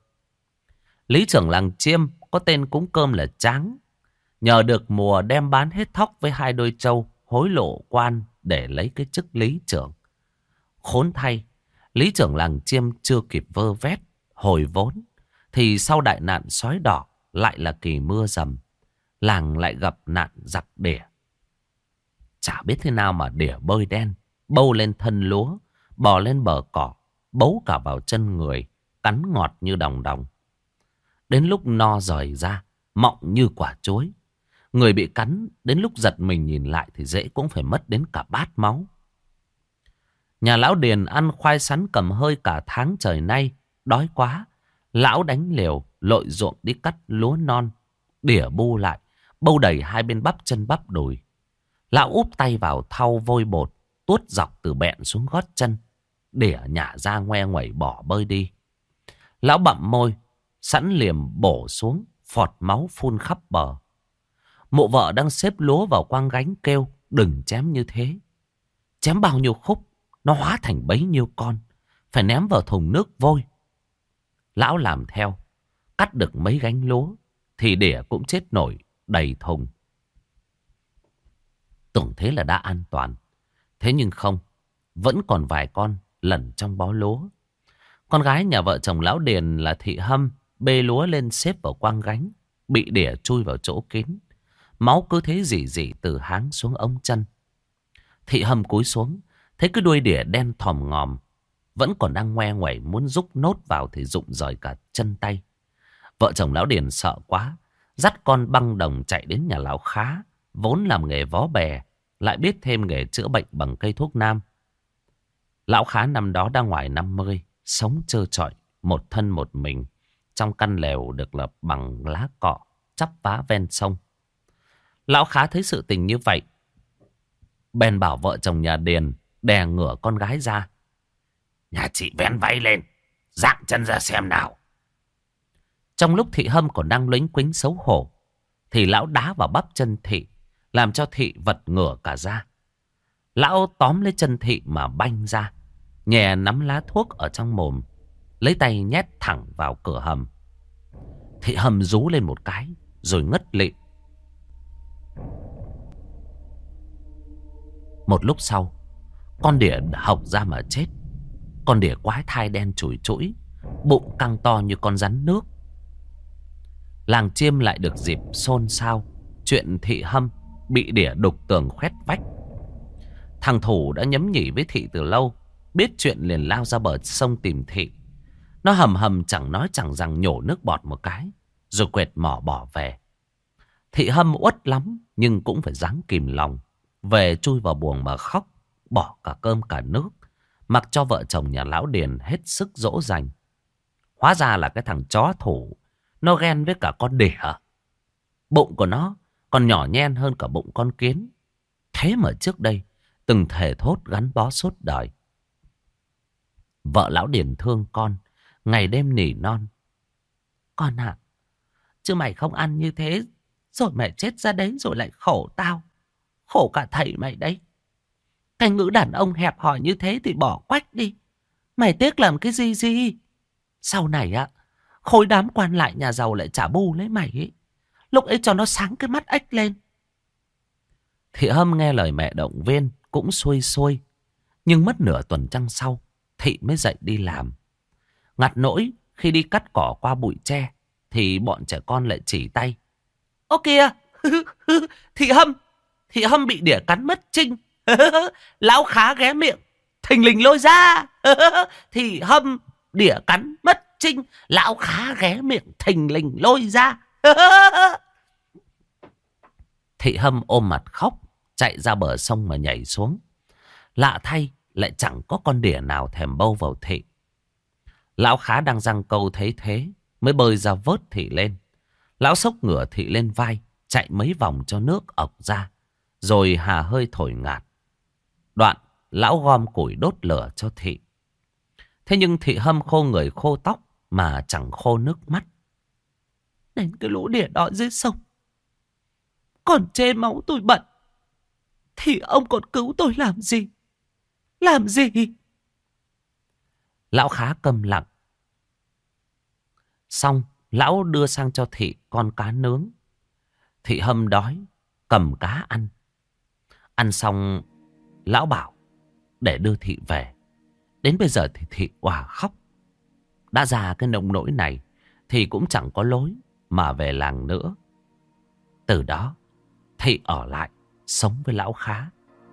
Lý trưởng làng Chiêm có tên cúng cơm là Tráng. Nhờ được mùa đem bán hết thóc với hai đôi trâu, hối lộ quan để lấy cái chức lý trưởng. Khốn thay, lý trưởng làng Chiêm chưa kịp vơ vét hồi vốn, thì sau đại nạn sói đỏ lại là kỳ mưa dầm. Làng lại gặp nạn giặc đỉa. Chả biết thế nào mà đỉa bơi đen, bâu lên thân lúa, bò lên bờ cỏ, bấu cả vào chân người, cắn ngọt như đồng đồng. Đến lúc no rời ra, mọng như quả chuối. Người bị cắn đến lúc giật mình nhìn lại thì dễ cũng phải mất đến cả bát máu. Nhà lão Điền ăn khoai sắn cầm hơi cả tháng trời nay. Đói quá, lão đánh liều lội ruộng đi cắt lúa non, đỉa bu lại, bâu đầy hai bên bắp chân bắp đùi. Lão úp tay vào thau vôi bột, tuốt dọc từ bẹn xuống gót chân, đỉa nhả ra ngoe nguẩy bỏ bơi đi. Lão bặm môi, sẵn liềm bổ xuống, phọt máu phun khắp bờ. Mụ vợ đang xếp lúa vào quang gánh kêu đừng chém như thế. Chém bao nhiêu khúc, nó hóa thành bấy nhiêu con, phải ném vào thùng nước vôi. Lão làm theo, cắt được mấy gánh lúa, thì đỉa cũng chết nổi đầy thùng. Tưởng thế là đã an toàn. Thế nhưng không, vẫn còn vài con lẩn trong bó lúa. Con gái nhà vợ chồng lão Điền là Thị Hâm bê lúa lên xếp vào quang gánh, bị đỉa chui vào chỗ kín. Máu cứ thế rỉ rỉ từ háng xuống ống chân. Thị Hâm cúi xuống, thấy cái đuôi đỉa đen thòm ngòm, vẫn còn đang ngoe nguẩy muốn rúc nốt vào thì rụng rời cả chân tay. Vợ chồng lão Điền sợ quá, dắt con băng đồng chạy đến nhà lão Khá, vốn làm nghề vó bè, lại biết thêm nghề chữa bệnh bằng cây thuốc nam. Lão Khá năm đó đang ngoài năm mươi, sống trơ trọi, một thân một mình, trong căn lều được lập bằng lá cọ, chắp vá ven sông. Lão Khá thấy sự tình như vậy, bèn bảo vợ chồng nhà Điền đè ngửa con gái ra. Nhà chị vén váy lên, dạng chân ra xem nào. Trong lúc Thị Hâm còn đang luếnh quính xấu hổ, thì lão đá vào bắp chân Thị, làm cho Thị vật ngửa cả ra. Lão tóm lấy chân Thị mà banh ra, nhẹ nắm lá thuốc ở trong mồm, lấy tay nhét thẳng vào cửa hầm. Thị Hâm rú lên một cái, rồi ngất lịm. Một lúc sau, con đỉa hộc ra mà chết. Con đỉa quái thai đen chùi chũi, bụng căng to như con rắn nước. Làng Chiêm lại được dịp xôn xao chuyện Thị Hâm bị đỉa đục tường khoét vách. Thằng Thủ đã nhấm nhỉ với Thị từ lâu, biết chuyện liền lao ra bờ sông tìm Thị. Nó hầm hầm chẳng nói chẳng rằng nhổ nước bọt một cái, rồi quệt mỏ bỏ về. Thị Hâm uất lắm nhưng cũng phải ráng kìm lòng. Về chui vào buồng mà khóc, bỏ cả cơm cả nước, mặc cho vợ chồng nhà lão Điền hết sức dỗ dành. Hóa ra là cái thằng chó Thủ nó ghen với cả con đỉa. Bụng của nó còn nhỏ nhen hơn cả bụng con kiến. Thế mà trước đây từng thề thốt gắn bó suốt đời. Vợ lão Điền thương con, ngày đêm nỉ non. Con ạ, à, chứ mày không ăn như thế, rồi mày chết ra đấy rồi lại khổ tao. Khổ cả thầy mày đấy. Cái ngữ đàn ông hẹp hòi như thế thì bỏ quách đi. Mày tiếc làm cái gì gì. Sau này á, khối đám quan lại nhà giàu lại trả bù lấy mày ấy. Lúc ấy cho nó sáng cái mắt ếch lên. Thị Hâm nghe lời mẹ động viên cũng xuôi xuôi. Nhưng mất nửa tuần trăng sau, Thị mới dậy đi làm. Ngặt nỗi khi đi cắt cỏ qua bụi tre thì bọn trẻ con lại chỉ tay. Ô kìa, Thị Hâm, Thị Hâm bị đỉa cắn mất trinh. Lão Khá ghé miệng, thình lình lôi ra. Thị Hâm đỉa cắn mất trinh, lão Khá ghé miệng thình lình lôi ra. Thị Hâm ôm mặt khóc, chạy ra bờ sông mà nhảy xuống. Lạ thay, lại chẳng có con đỉa nào thèm bâu vào Thị. Lão Khá đang giằng câu thấy thế, mới bơi ra vớt Thị lên. Lão xốc ngửa Thị lên vai, chạy mấy vòng cho nước ọc ra, rồi hà hơi thổi ngạt. Đoạn, lão gom củi đốt lửa cho Thị. Thế nhưng Thị Hâm khô người khô tóc mà chẳng khô nước mắt. Đến cái lũ đỉa đó dưới sông, còn chê máu tôi bận, thì ông còn cứu tôi làm gì? Làm gì? Lão Khá câm lặng. Xong, lão đưa sang cho Thị con cá nướng. Thị Hâm đói, cầm cá ăn. Ăn xong, lão bảo để đưa Thị về. Đến bây giờ thì Thị òa khóc. Đã ra cái nông nỗi này thì cũng chẳng có lối mà về làng nữa. Từ đó, Thị ở lại sống với lão Khá.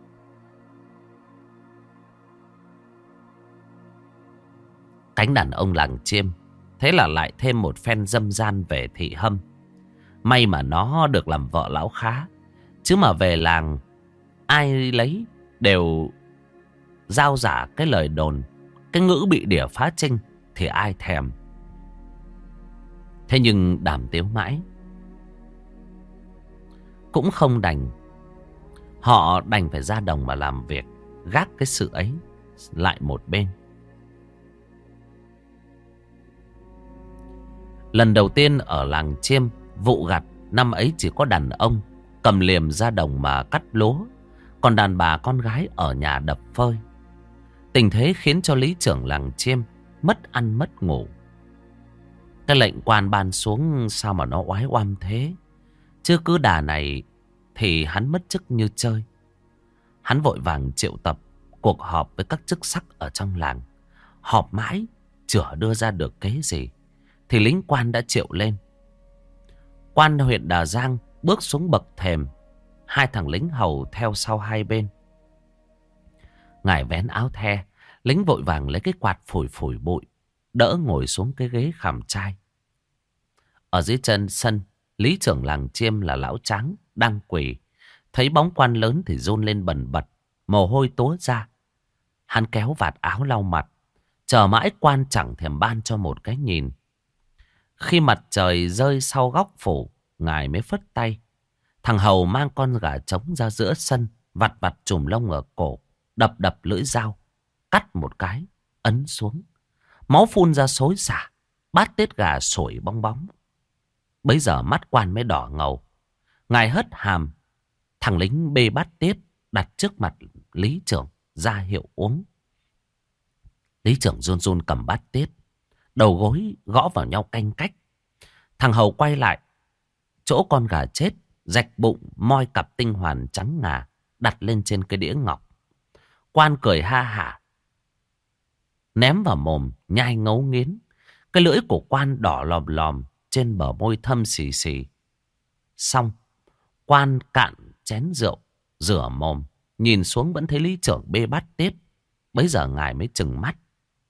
Cánh đàn ông làng Chiêm thế là lại thêm một phen dâm gian về Thị Hâm. May mà nó được làm vợ lão Khá, chứ mà về làng ai lấy đều giao giả cái lời đồn, cái ngữ bị đỉa phá trinh thì ai thèm. Thế nhưng đàm tiếu mãi cũng không đành. Họ đành phải ra đồng mà làm việc, gác cái sự ấy lại một bên. Lần đầu tiên ở làng Chiêm vụ gặt năm ấy chỉ có đàn ông cầm liềm ra đồng mà cắt lúa, còn đàn bà con gái ở nhà đập phơi. Tình thế khiến cho lý trưởng làng Chiêm mất ăn mất ngủ. Cái lệnh quan ban xuống sao mà nó oái oăm thế, chứ cứ đà này thì hắn mất chức như chơi. Hắn vội vàng triệu tập cuộc họp với các chức sắc ở trong làng. Họp mãi chửa đưa ra được kế gì thì lính quan đã triệu lên. Quan huyện Đà Giang bước xuống bậc thềm, hai thằng lính hầu theo sau hai bên. Ngài vén áo the, lính vội vàng lấy cái quạt phủi phủi bụi, đỡ ngồi xuống cái ghế khảm trai. Ở dưới chân sân, lý trưởng làng Chiêm là lão Tráng đang quỳ, thấy bóng quan lớn thì run lên bần bật, mồ hôi túa ra. Hắn kéo vạt áo lau mặt, chờ mãi quan chẳng thèm ban cho một cái nhìn. Khi mặt trời rơi sau góc phủ, ngài mới phất tay. Thằng hầu mang con gà trống ra giữa sân, vặt vặt chùm lông ở cổ, đập đập lưỡi dao, cắt một cái, ấn xuống. Máu phun ra xối xả, bát tiết gà sủi bong bóng. Bấy giờ mắt quan mới đỏ ngầu. Ngài hất hàm, thằng lính bê bát tiết đặt trước mặt lý trưởng ra hiệu uống. Lý trưởng run run cầm bát tiết, đầu gối gõ vào nhau canh cách. Thằng hầu quay lại, chỗ con gà chết, rạch bụng, moi cặp tinh hoàn trắng ngà, đặt lên trên cái đĩa ngọc. Quan cười ha hả, ném vào mồm, nhai ngấu nghiến. Cái lưỡi của quan đỏ lòm lòm, trên bờ môi thâm xì xì. Xong, quan cạn chén rượu, rửa mồm, nhìn xuống vẫn thấy lý trưởng bê bát tiếp. Bấy giờ ngài mới trừng mắt.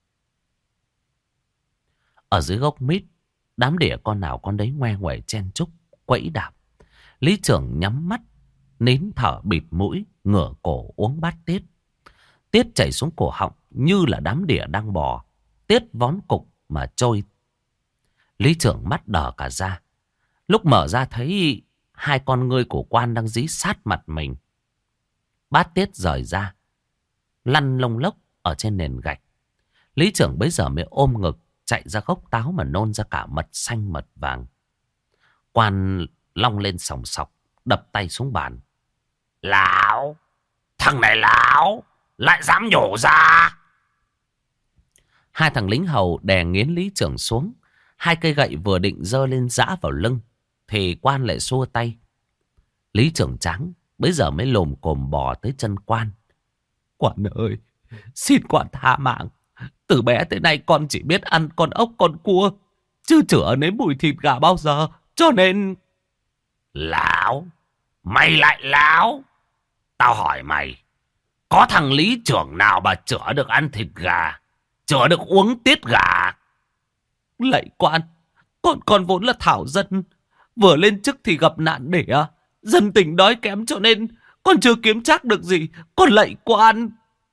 Ở dưới gốc mít, đám đỉa con nào con đấy ngoe ngoẩy chen chúc, quẫy đạp. Lý trưởng nhắm mắt, nín thở bịt mũi, ngửa cổ uống bát tiết. Tiết chảy xuống cổ họng như là đám đỉa đang bò. Tiết vón cục mà trôi. Lý trưởng mắt đờ cả ra. Lúc mở ra thấy hai con ngươi của quan đang dí sát mặt mình. Bát tiết rời ra, lăn lông lốc ở trên nền gạch. Lý trưởng bấy giờ mới ôm ngực, chạy ra gốc táo mà nôn ra cả mật xanh mật vàng. Quan long lên sòng sọc, đập tay xuống bàn. Lão, thằng này lão, lại dám nhổ ra. Hai thằng lính hầu đè nghiến lý trưởng xuống. Hai cây gậy vừa định giơ lên giã vào lưng, thì quan lại xua tay. Lý trưởng trắng bấy giờ mới lồm cồm bò tới chân quan. Quan ơi, xin quan tha mạng. Từ bé tới nay con chỉ biết ăn con ốc con cua, chứ chữa nếm mùi thịt gà bao giờ. Cho nên... Lão, mày lại lão. Tao hỏi mày, có thằng lý trưởng nào mà chữa được ăn thịt gà, chữa được uống tiết gà? Lạy quan, con con vốn là thảo dân, vừa lên chức thì gặp nạn đẻ, dân tình đói kém cho nên con chưa kiếm chắc được gì. Con lạy quan.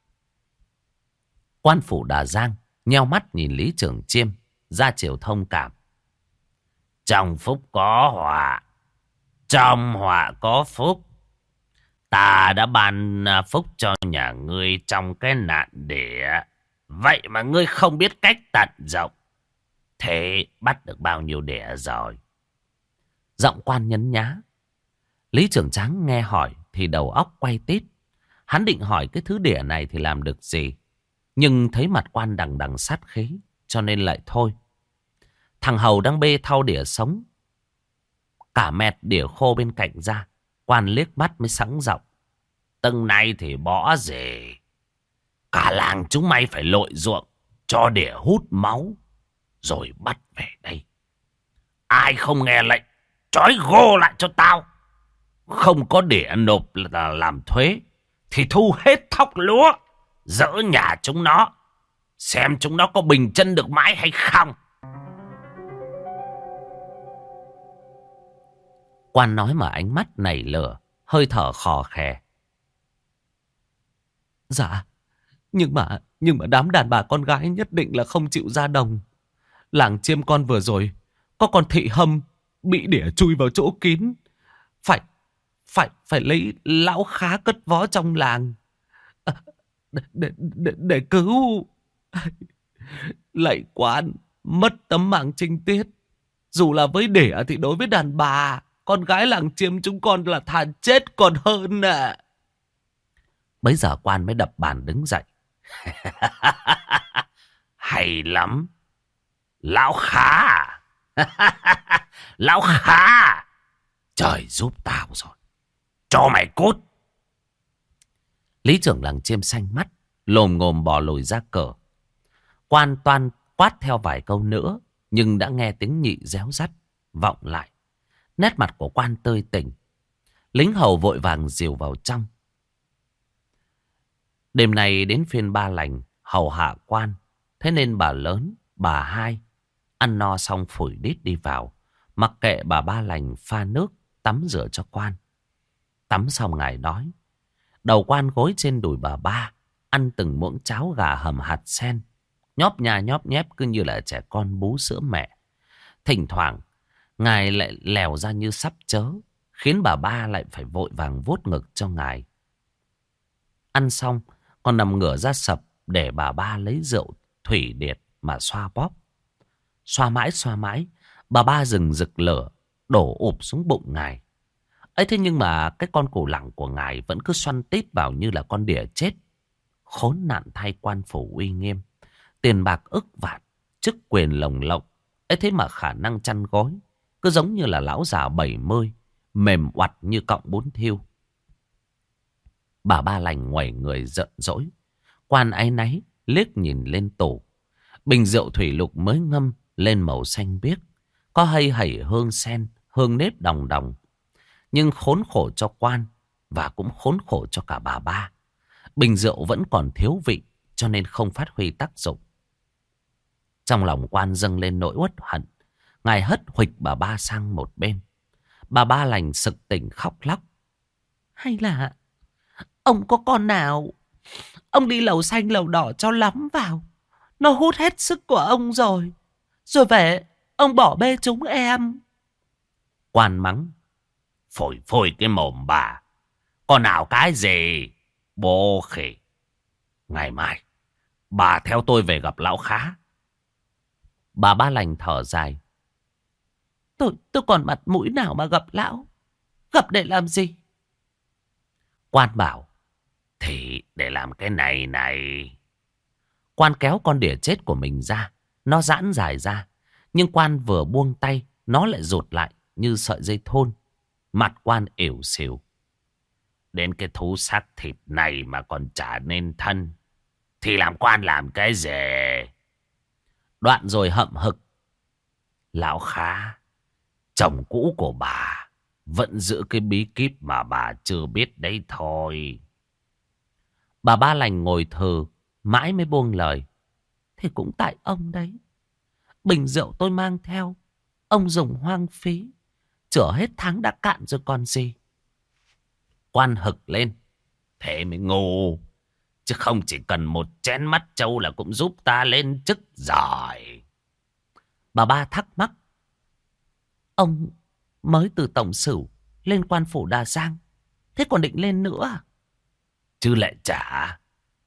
Quan phủ Đà Giang nheo mắt nhìn Lý Trưởng Chiêm, ra chiều thông cảm. Trong phúc có họa, trong họa có phúc. Ta đã ban phúc cho nhà ngươi trong cái nạn đẻ, vậy mà ngươi không biết cách tận dụng. Thế bắt được bao nhiêu đẻ rồi? Giọng quan nhấn nhá. Lý Trưởng Tráng nghe hỏi thì đầu óc quay tít. Hắn định hỏi cái thứ đẻ này thì làm được gì, nhưng thấy mặt quan đằng đằng sát khí, cho nên lại thôi. Thằng hầu đang bê thau đỉa sống, cả mẹt đỉa khô bên cạnh ra. Quan liếc mắt mới sẵn giọng. Từng này thì bỏ gì, cả làng chúng mày phải lội ruộng cho đỉa hút máu, rồi bắt về đây. Ai không nghe lệnh, trói gô lại cho tao. Không có đỉa nộp là làm thuế, thì thu hết thóc lúa, dỡ nhà chúng nó, xem chúng nó có bình chân được mãi hay không. Quan nói mà ánh mắt nảy lửa, hơi thở khò khè. Dạ, nhưng mà nhưng mà đám đàn bà con gái nhất định là không chịu ra đồng. Làng Chiêm con vừa rồi có con thị hâm bị đỉa chui vào chỗ kín, phải phải phải lấy lão khá cất vó trong làng à, để, để, để, để cứu. Lạy quan, mất tấm mạng trinh tiết. Dù là với đỉa thì đối với đàn bà con gái làng Chiêm chúng con là thà chết còn hơn à. Bấy giờ quan mới đập bàn đứng dậy. Hay lắm, lão khá. Lão khá, trời giúp tao rồi, cho mày cút. Lý trưởng làng Chiêm xanh mắt, lồm ngồm bò lùi ra cửa. Quan toan quát theo vài câu nữa, nhưng đã nghe tiếng nhị réo rắt vọng lại. Nét mặt của quan tươi tỉnh. Lính hầu vội vàng dìu vào trong. Đêm nay đến phiên ba lành hầu hạ quan, thế nên bà lớn, bà hai ăn no xong phủi đít đi vào, mặc kệ bà ba lành pha nước tắm rửa cho quan. Tắm xong ngài nói, đầu quan gối trên đùi bà ba, ăn từng muỗng cháo gà hầm hạt sen, nhóp nhà nhóp nhép cứ như là trẻ con bú sữa mẹ. Thỉnh thoảng ngài lại lèo ra như sắp chớ, khiến bà ba lại phải vội vàng vuốt ngực cho ngài. Ăn xong còn nằm ngửa ra sập để bà ba lấy rượu thủy điệt mà xoa bóp. Xoa mãi xoa mãi, bà ba rừng rực lửa đổ ụp xuống bụng ngài. Ấy thế nhưng mà cái con củ lẳng của ngài vẫn cứ xoăn tít vào như là con đỉa chết. Khốn nạn thay, quan phủ uy nghiêm, tiền bạc ức vạn, chức quyền lồng lộng, ấy thế mà khả năng chăn gối cứ giống như là lão già bảy mươi, mềm oặt như cọng bún thiêu. Bà Ba Lành ngoẩy người giận dỗi. Quan áy náy liếc nhìn lên tủ. Bình rượu thủy lục mới ngâm lên màu xanh biếc, có hay hẩy hương sen, hương nếp đồng đồng. Nhưng khốn khổ cho Quan, và cũng khốn khổ cho cả bà Ba. Bình rượu vẫn còn thiếu vị, cho nên không phát huy tác dụng. Trong lòng Quan dâng lên nỗi uất hận. Ngài hất huỵch bà Ba sang một bên. Bà Ba Lành sực tỉnh khóc lóc. Hay là ông có con nào, ông đi lầu xanh lầu đỏ cho lắm vào, nó hút hết sức của ông rồi. Rồi về ông bỏ bê chúng em. Quan mắng. Phổi phổi cái mồm bà. Con nào cái gì? Bố khỉ. Ngày mai bà theo tôi về gặp lão Khá. Bà Ba Lành thở dài. Tôi, tôi còn mặt mũi nào mà gặp lão? Gặp để làm gì? Quan bảo. Thì để làm cái này này. Quan kéo con đỉa chết của mình ra. Nó giãn dài ra. Nhưng Quan vừa buông tay, nó lại rụt lại như sợi dây thôn. Mặt Quan ỉu xìu. Đến cái thú xác thịt này mà còn chả nên thân, thì làm quan làm cái gì? Đoạn rồi hậm hực. Lão Khá, chồng cũ của bà vẫn giữ cái bí kíp mà bà chưa biết đấy thôi. Bà Ba Lành ngồi thừ, mãi mới buông lời. Thì cũng tại ông đấy. Bình rượu tôi mang theo, ông dùng hoang phí. Chữa hết tháng đã cạn rồi còn gì. Quan hực lên. Thế mới ngu. Chứ không chỉ cần một chén mắt trâu là cũng giúp ta lên chức giỏi. Bà Ba thắc mắc. Ông mới từ tổng sửu lên quan phủ Đà Giang, thế còn định lên nữa? Chứ lại chả.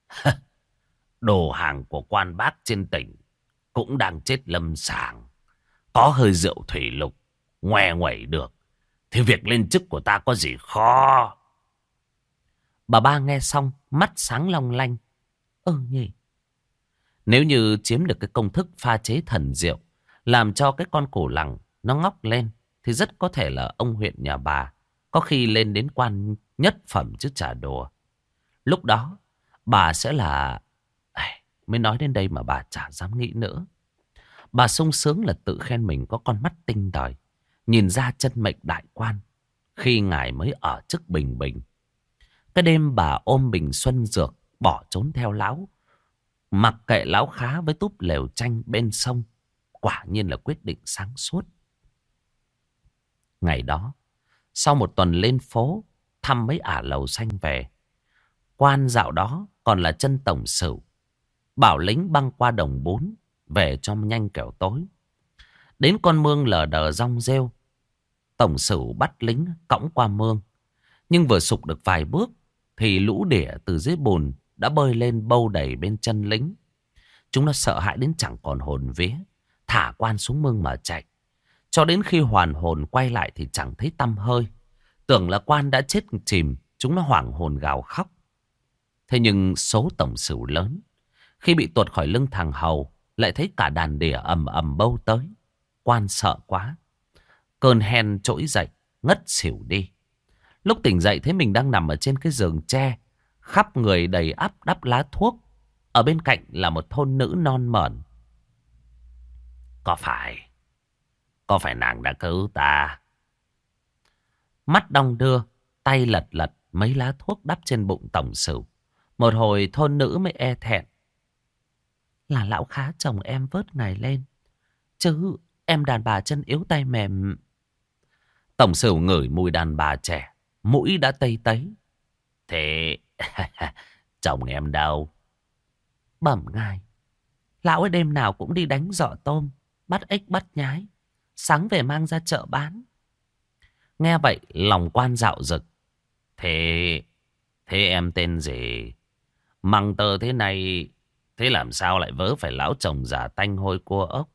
Đồ hàng của quan bác trên tỉnh cũng đang chết lâm sàng. Có hơi rượu thủy lục ngoe nguẩy được, thì việc lên chức của ta có gì khó. Bà Ba nghe xong mắt sáng long lanh. Ừ nhỉ. Nếu như chiếm được cái công thức pha chế thần rượu, làm cho cái con cổ lằng nó ngóc lên, thì rất có thể là ông huyện nhà bà có khi lên đến quan nhất phẩm chứ chả đùa. Lúc đó bà sẽ là... Mới nói đến đây mà bà chả dám nghĩ nữa. Bà sung sướng là tự khen mình có con mắt tinh tỏi, nhìn ra chân mệnh đại quan khi ngài mới ở chức bình bình. Cái đêm bà ôm bình xuân dược bỏ trốn theo lão, mặc kệ lão Khá với túp lều tranh bên sông. Quả nhiên là quyết định sáng suốt. Ngày đó, sau một tuần lên phố thăm mấy ả lầu xanh về, Quan dạo đó còn là chân tổng sửu, bảo lính băng qua đồng bốn về cho nhanh kẻo tối. Đến con mương lờ đờ rong rêu, tổng sửu bắt lính cõng qua mương. Nhưng vừa sục được vài bước thì lũ đỉa từ dưới bùn đã bơi lên bâu đầy bên chân lính. Chúng nó sợ hãi đến chẳng còn hồn vía, thả Quan xuống mương mà chạy. Cho đến khi hoàn hồn quay lại thì chẳng thấy tăm hơi. Tưởng là Quan đã chết chìm, chúng nó hoảng hồn gào khóc. Thế nhưng số tổng sửu lớn, khi bị tuột khỏi lưng thằng hầu, lại thấy cả đàn đỉa ầm ầm bâu tới. Quan sợ quá, cơn hen trỗi dậy, ngất xỉu đi. Lúc tỉnh dậy thấy mình đang nằm ở trên cái giường tre, khắp người đầy ắp đắp lá thuốc. Ở bên cạnh là một thôn nữ non mởn. Có phải, có phải nàng đã cứu ta? Mắt đong đưa, tay lật lật mấy lá thuốc đắp trên bụng tổng sửu. Một hồi thôn nữ mới e thẹn. Là lão Khá chồng em vớt ngài lên, chứ em đàn bà chân yếu tay mềm. Tổng sửu ngửi mùi đàn bà trẻ, mũi đã tây tấy. Thế chồng em đâu? Bẩm ngài, lão ấy đêm nào cũng đi đánh giỏ tôm, bắt ếch bắt nhái, sáng về mang ra chợ bán. Nghe vậy lòng Quan dạo dực. Thế Thế em tên gì? Măng tơ thế này, thế làm sao lại vớ phải lão chồng già tanh hôi cua ốc?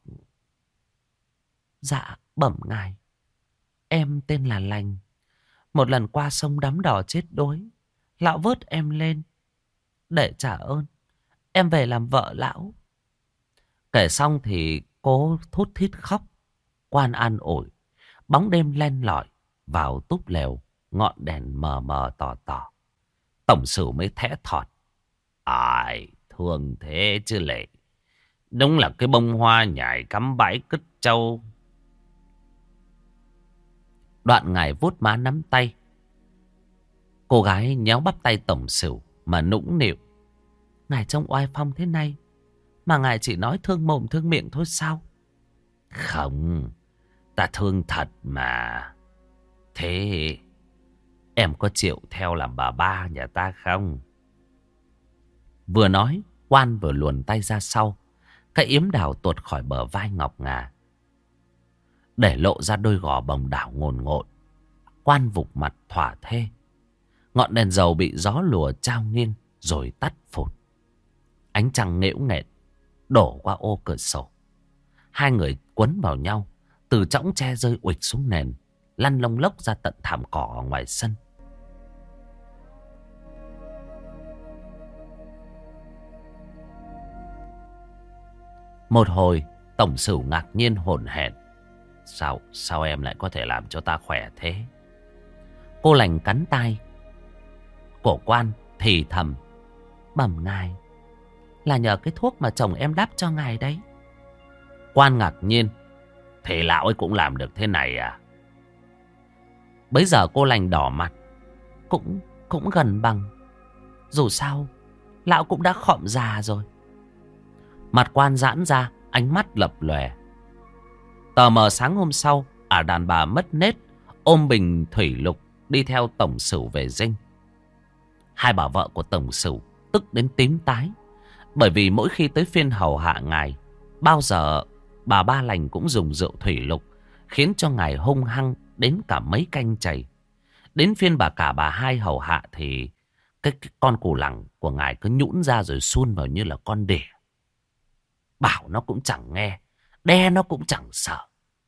Dạ bẩm ngài, em tên là Lành. Một lần qua sông đắm đò chết đuối, lão vớt em lên. Để trả ơn, em về làm vợ lão. Kể xong thì cô thút thít khóc. Quan an ủi. Bóng đêm len lỏi vào túp lều, ngọn đèn mờ mờ tỏ tỏ. Tổng sửu mới thẽ thọt. Ai, thường thế chứ lệ. Đúng là cái bông hoa nhài cắm bãi cứt trâu. Đoạn ngài vuốt má nắm tay. Cô gái nhéo bắp tay tổng sửu mà nũng nịu. Ngài trông oai phong thế này mà ngài chỉ nói thương mồm thương miệng thôi sao? Không, ta thương thật mà. Thế em có chịu theo làm bà ba nhà ta không? Vừa nói, Quan vừa luồn tay ra sau. Cái yếm đào tuột khỏi bờ vai ngọc ngà, để lộ ra đôi gò bồng đảo ngồn ngộn. Quan vụt mặt thỏa thê. Ngọn đèn dầu bị gió lùa trao nghiêng rồi tắt phụt. Ánh trăng nghễu nghẹt đổ qua ô cửa sổ. Hai người quấn vào nhau, từ chõng tre rơi uịch xuống nền, lăn lông lốc ra tận thảm cỏ ở ngoài sân. Một hồi, tổng sửu ngạc nhiên hổn hển. Sao, sao em lại có thể làm cho ta khỏe thế? Cô lành cắn tai cổ Quan thì thầm. Bẩm ngài, là nhờ cái thuốc mà chồng em đắp cho ngài đấy. Quan ngạc nhiên. Thì lão ấy cũng làm được thế này à? Bấy giờ cô lành đỏ mặt. Cũng, cũng gần bằng. Dù sao, lão cũng đã khọm già rồi. Mặt Quan giãn ra, ánh mắt lập lòe. Tờ mờ sáng hôm sau, ả đàn bà mất nết ôm bình thủy lục đi theo tổng sửu về dinh. Hai bà vợ của tổng sửu tức đến tím tái, bởi vì mỗi khi tới phiên hầu hạ ngài, bao giờ bà ba lành cũng dùng rượu thủy lục, khiến cho ngài hung hăng đến cả mấy canh chày. Đến phiên bà cả bà hai hầu hạ thì cái, cái con cù lẳng của ngài cứ nhũn ra rồi sun vào như là con đỉa. Bảo nó cũng chẳng nghe, đe nó cũng chẳng sợ.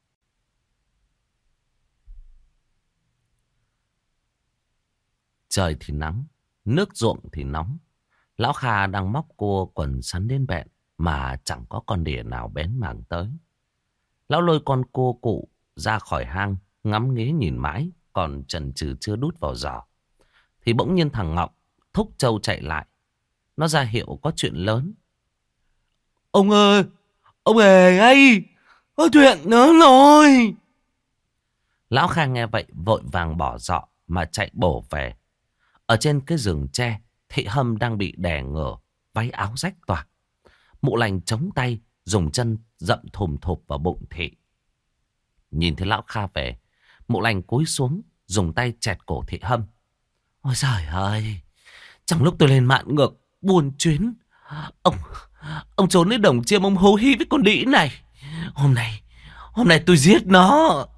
Trời thì nắng, nước ruộng thì nóng. Lão Kha đang móc cua quần sắn đến bẹn mà chẳng có con đỉa nào bén mảng tới. Lão lôi con cua cụ ra khỏi hang, ngắm nghía nhìn mãi, còn chần chừ chưa đút vào giỏ. Thì bỗng nhiên thằng Ngọc thúc trâu chạy lại. Nó ra hiệu có chuyện lớn. Ông ơi, ông ơi ấy, có chuyện lớn rồi. Lão Kha nghe vậy vội vàng bỏ giỏ mà chạy bổ về. Ở trên cái giường tre, Thị Hâm đang bị đè ngửa, váy áo rách toạc. Mụ lành chống tay, dùng chân dậm thùm thụp vào bụng Thị. Nhìn thấy lão Kha về, mụ lành cúi xuống, dùng tay chẹt cổ Thị Hâm. Ôi trời ơi, trong lúc tôi lên mạn ngược, buôn chuyến, ông, ông trốn đến đồng chiêm, ông hú hí với con đĩ này. Hôm nay, hôm nay tôi giết nó.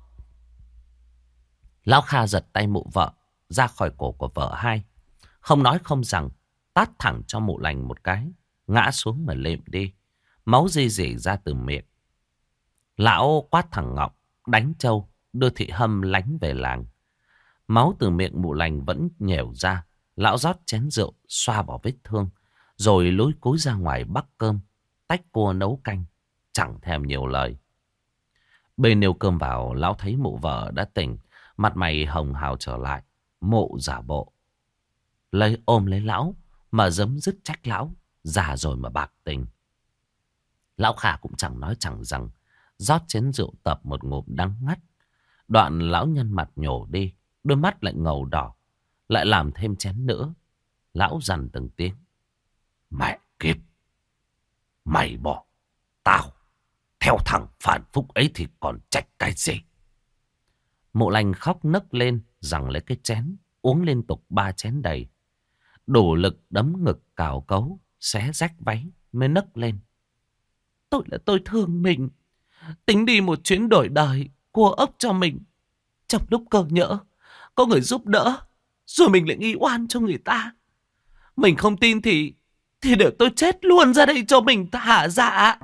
Lão Kha giật tay mụ vợ ra khỏi cổ của vợ hai. Không nói không rằng, tát thẳng cho mụ lành một cái, ngã xuống mà lệm đi. Máu rỉ rỉ ra từ miệng. Lão quát thằng Ngọc, đánh trâu, đưa Thị Hâm lánh về làng. Máu từ miệng mụ lành vẫn nhèo ra. Lão rót chén rượu, xoa vào vết thương, rồi lối cúi ra ngoài bắc cơm, tách cua nấu canh, chẳng thèm nhiều lời. Bên nêu cơm vào, lão thấy mụ vợ đã tỉnh, mặt mày hồng hào trở lại. Mụ giả bộ lấy ôm lấy lão mà giấm dứt trách lão, già rồi mà bạc tình. Lão Kha cũng chẳng nói chẳng rằng, rót chén rượu tập một ngụm đắng ngắt. Đoạn lão nhân mặt nhổ đi, đôi mắt lại ngầu đỏ, lại làm thêm chén nữa. Lão dằn từng tiếng. Mẹ kiếp, mày bỏ tao theo thằng phản phúc ấy thì còn trách cái gì? Mụ lành khóc nấc lên, giằng lấy cái chén, uống liên tục ba chén đầy. Đủ lực đấm ngực cào cấu, xé rách váy mới nấc lên. Tôi là tôi thương mình, tính đi một chuyến đổi đời, cua ốc cho mình. Trong lúc cơ nhỡ, có người giúp đỡ, rồi mình lại nghi oan cho người ta. Mình không tin thì, thì để tôi chết luôn ra đây cho mình thả dạ.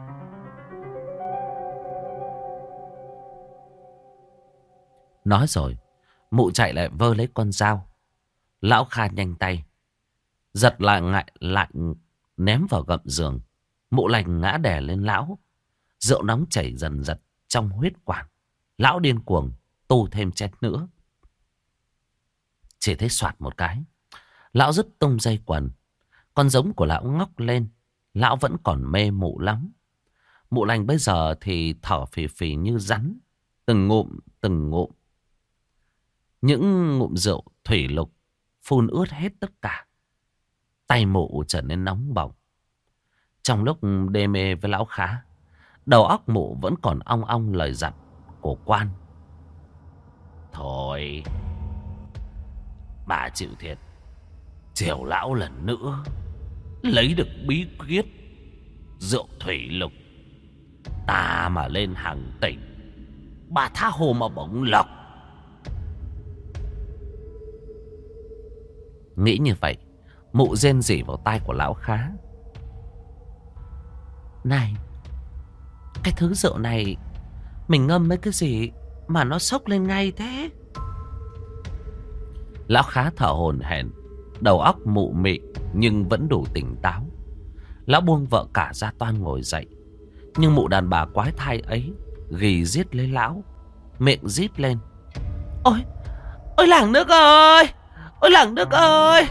Nói rồi, mụ chạy lại vơ lấy con dao. Lão Kha nhanh tay, giật lại ngại lại ném vào gầm giường. Mụ lành ngã đè lên lão. Rượu nóng chảy dần dật trong huyết quản. Lão điên cuồng tu thêm chén nữa. Chỉ thấy soạt một cái, lão dứt tung dây quần. Con giống của lão ngóc lên. Lão vẫn còn mê mụ lắm. Mụ lành bây giờ thì thở phì phì như rắn. Từng ngụm từng ngụm. Những ngụm rượu thủy lục phun ướt hết tất cả. Tay mụ trở nên nóng bỏng. Trong lúc đê mê với lão Khá, đầu óc mụ vẫn còn ong ong lời dặn của quan. Thôi, bà chịu thiệt, chiều lão lần nữa lấy được bí quyết rượu thủy lục, ta mà lên hàng tỉnh, bà tha hồ mà bổng lộc. Nghĩ như vậy, mụ rên rỉ vào tai của lão Khá. Này, cái thứ rượu này mình ngâm mấy cái gì mà nó sốc lên ngay thế? Lão Khá thở hổn hển, đầu óc mụ mị nhưng vẫn đủ tỉnh táo. Lão buông vợ cả ra toan ngồi dậy, nhưng mụ đàn bà quái thai ấy ghì giết lấy lão, miệng rít lên: Ôi, ôi làng nước ơi, ôi làng nước ơi!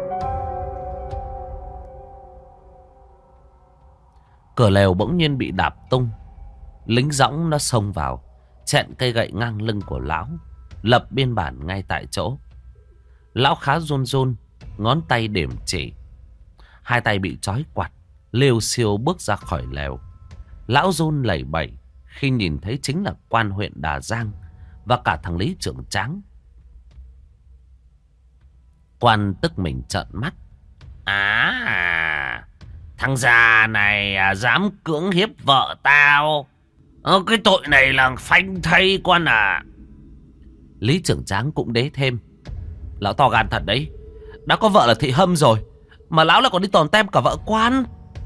Cửa lều bỗng nhiên bị đạp tung. Lính dõng nó xông vào, chẹn cây gậy ngang lưng của lão, lập biên bản ngay tại chỗ. Lão Khá run run, ngón tay điểm chỉ. Hai tay bị trói quặt, liêu xiêu bước ra khỏi lều. Lão run lẩy bẩy khi nhìn thấy chính là quan huyện Đà Giang và cả thằng Lý Trưởng Tráng. Quan tức mình trợn mắt. À, thằng già này à, dám cưỡng hiếp vợ tao. Ờ, cái tội này là phanh thây quan à. Lý Trưởng Tráng cũng đế thêm: Lão to gan thật đấy, đã có vợ là thị hâm rồi mà lão lại còn đi tòn tem cả vợ quan.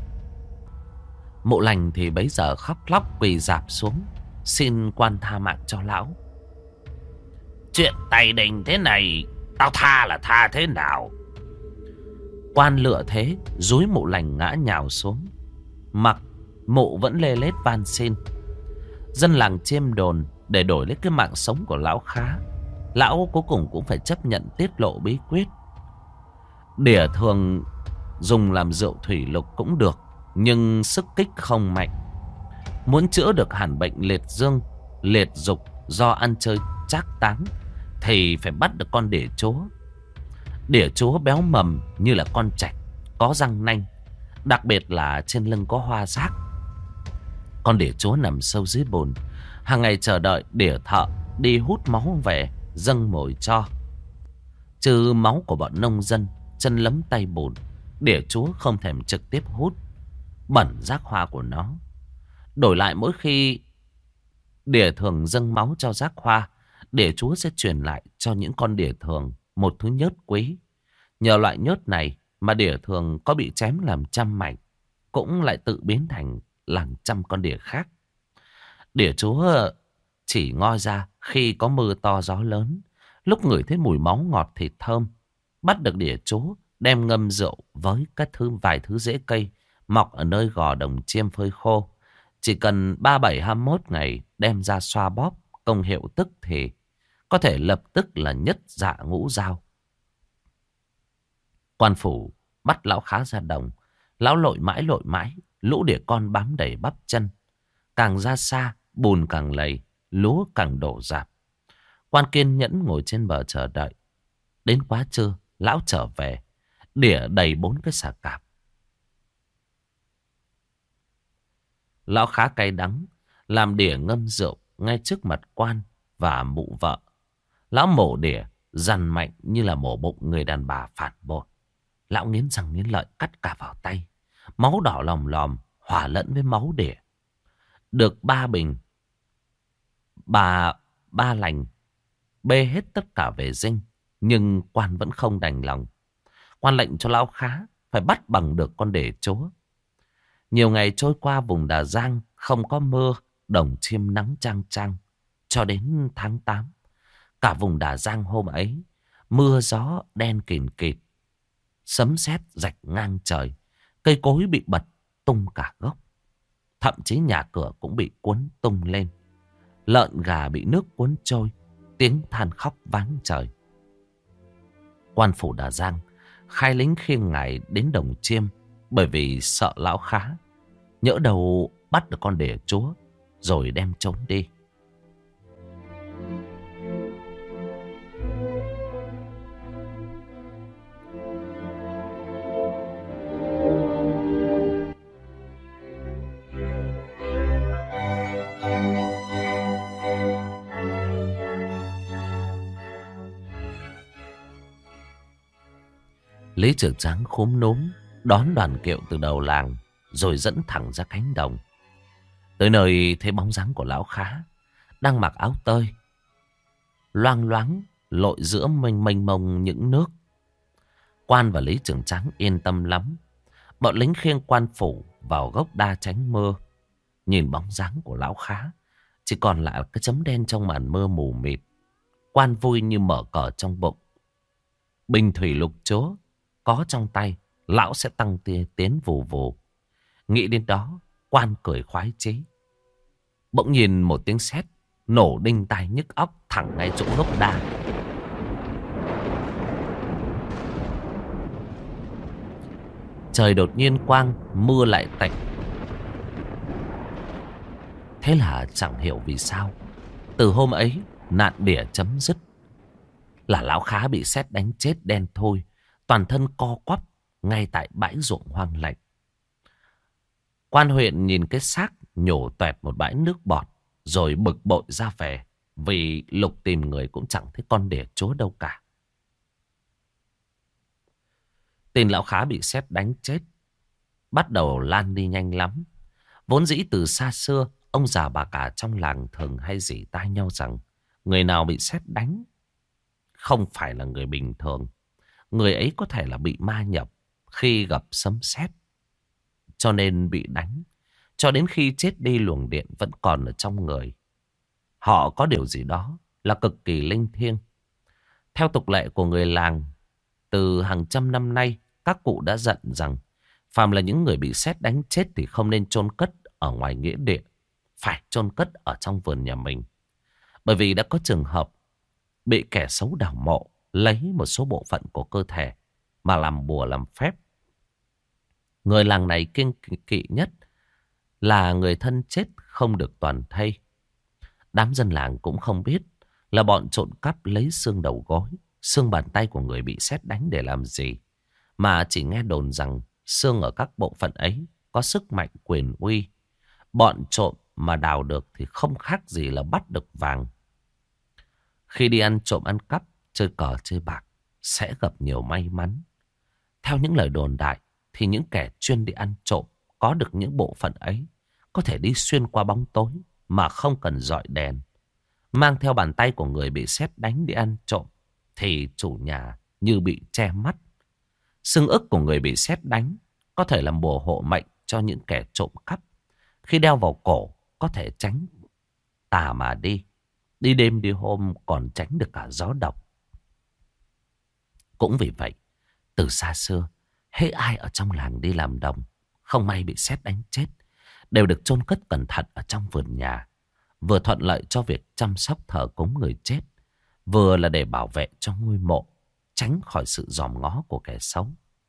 Mụ lành thì bấy giờ khóc lóc quỳ rạp xuống, xin quan tha mạng cho lão. Chuyện Tây Đình thế này, tao tha là tha thế nào? Quan lựa thế, dúi mụ lành ngã nhào xuống. Mặc mụ vẫn lê lết van xin. Dân làng chiêm đồn để đổi lấy cái mạng sống của lão Khá, lão cuối cùng cũng phải chấp nhận tiết lộ bí quyết. Đỉa thường dùng làm rượu thủy lục cũng được, nhưng sức kích không mạnh. Muốn chữa được hẳn bệnh liệt dương, liệt dục do ăn chơi trác táng thì phải bắt được con đỉa chúa. Đỉa chúa béo mầm như là con trạch, có răng nanh, đặc biệt là trên lưng có hoa giác. Con đỉa chúa nằm sâu dưới bùn, hàng ngày chờ đợi đỉa thợ đi hút máu về dâng mồi cho. Trừ máu của bọn nông dân chân lấm tay bùn, đỉa chúa không thèm trực tiếp hút, bẩn rác hoa của nó. Đổi lại mỗi khi đỉa thường dâng máu cho rác hoa, đỉa chúa sẽ truyền lại cho những con đỉa thường một thứ nhớt quý. Nhờ loại nhớt này mà đỉa thường có bị chém làm trăm mảnh cũng lại tự biến thành làm trăm con đỉa khác. Đỉa chúa chỉ ngoi ra khi có mưa to gió lớn, lúc ngửi thấy mùi máu ngọt thịt thơm. Bắt được đỉa chúa, đem ngâm rượu với các thứ vài thứ rễ cây mọc ở nơi gò đồng chiêm phơi khô. Chỉ cần ba bảy hai mốt ngày đem ra xoa bóp, công hiệu tức thì có thể lập tức là nhất dạ ngũ dao. Quan phủ bắt lão Khá ra đồng. Lão lội mãi lội mãi, lũ đỉa con bám đầy bắp chân. Càng ra xa, bùn càng lầy, lúa càng đổ rạp. Quan kiên nhẫn ngồi trên bờ chờ đợi. Đến quá trưa, lão trở về, đỉa đầy bốn cái xà cạp. Lão Khá cay đắng, làm đỉa ngâm rượu ngay trước mặt quan và mụ vợ. Lão mổ đỉa dằn mạnh như là mổ bụng người đàn bà phản bội. Lão nghiến răng nghiến lợi cắt cả vào tay. Máu đỏ lòm lòm hòa lẫn với máu đỉa. Được ba bình, bà ba lành bê hết tất cả về dinh, nhưng quan vẫn không đành lòng. Quan lệnh cho lão Khá phải bắt bằng được con đỉa chúa. Nhiều ngày trôi qua, vùng Đà Giang không có mưa, đồng chiêm nắng chang chang. Cho đến tháng tám, cả vùng Đà Giang hôm ấy mưa gió đen kìn kịt, sấm sét rạch ngang trời, cây cối bị bật tung cả gốc. Thậm chí nhà cửa cũng bị cuốn tung lên. Lợn gà bị nước cuốn trôi, tiếng than khóc váng trời. Quan phủ Đà Giang khai lính khiêng ngài đến Đồng Chiêm bởi vì sợ lão Khá nhỡ đâu bắt được con đẻ chúa rồi đem trốn đi. Lý Trường Tráng khúm núm đón đoàn kiệu từ đầu làng rồi dẫn thẳng ra cánh đồng. Tới nơi thấy bóng dáng của lão Khá đang mặc áo tơi, loang loáng lội giữa mênh mênh mông những nước. Quan và Lý Trường Tráng yên tâm lắm. Bọn lính khiêng quan phủ vào gốc đa tránh mưa. Nhìn bóng dáng của lão Khá chỉ còn lại cái chấm đen trong màn mưa mù mịt. Quan vui như mở cờ trong bụng. Bình thủy lục chúa có trong tay, lão sẽ tăng tia tiến vù vù. Nghĩ đến đó, quan cười khoái chí. Bỗng nhìn một tiếng sét nổ đinh tai nhức óc thẳng ngay chỗ gốc đa. Trời đột nhiên quang, mưa lại tạnh. Thế là chẳng hiểu vì sao, từ hôm ấy nạn đỉa chấm dứt. Là lão Khá bị sét đánh chết đen thôi, toàn thân co quắp ngay tại bãi ruộng hoang lạnh. Quan huyện nhìn cái xác nhổ toẹt một bãi nước bọt rồi bực bội ra về, vì lục tìm người cũng chẳng thấy con đẻ chúa đâu cả. Tin lão Khá bị sét đánh chết bắt đầu lan đi nhanh lắm. Vốn dĩ từ xa xưa, ông già bà cả trong làng thường hay rỉ tai nhau rằng người nào bị sét đánh không phải là người bình thường. Người ấy có thể là bị ma nhập khi gặp sấm sét, cho nên bị đánh. Cho đến khi chết đi luồng điện vẫn còn ở trong người. Họ có điều gì đó là cực kỳ linh thiêng. Theo tục lệ của người làng, từ hàng trăm năm nay, các cụ đã dặn rằng phàm là những người bị sét đánh chết thì không nên chôn cất ở ngoài nghĩa địa, phải chôn cất ở trong vườn nhà mình. Bởi vì đã có trường hợp bị kẻ xấu đào mộ, lấy một số bộ phận của cơ thể mà làm bùa làm phép. Người làng này kiêng kỵ nhất là người thân chết không được toàn thây. Đám dân làng cũng không biết là bọn trộm cắp lấy xương đầu gối, xương bàn tay của người bị sét đánh để làm gì, mà chỉ nghe đồn rằng xương ở các bộ phận ấy có sức mạnh quyền uy. Bọn trộm mà đào được thì không khác gì là bắt được vàng. Khi đi ăn trộm ăn cắp, chơi cờ chơi bạc sẽ gặp nhiều may mắn. Theo những lời đồn đại thì những kẻ chuyên đi ăn trộm có được những bộ phận ấy có thể đi xuyên qua bóng tối mà không cần dọi đèn. Mang theo bàn tay của người bị sét đánh đi ăn trộm thì chủ nhà như bị che mắt. Xương ức của người bị sét đánh có thể làm bùa hộ mệnh cho những kẻ trộm cắp. Khi đeo vào cổ có thể tránh tà mà đi. Đi đêm đi hôm còn tránh được cả gió độc. Cũng vì vậy, từ xa xưa, hễ ai ở trong làng đi làm đồng, không may bị sét đánh chết, đều được chôn cất cẩn thận ở trong vườn nhà. Vừa thuận lợi cho việc chăm sóc thờ cúng người chết, vừa là để bảo vệ cho ngôi mộ, tránh khỏi sự dòm ngó của kẻ xấu.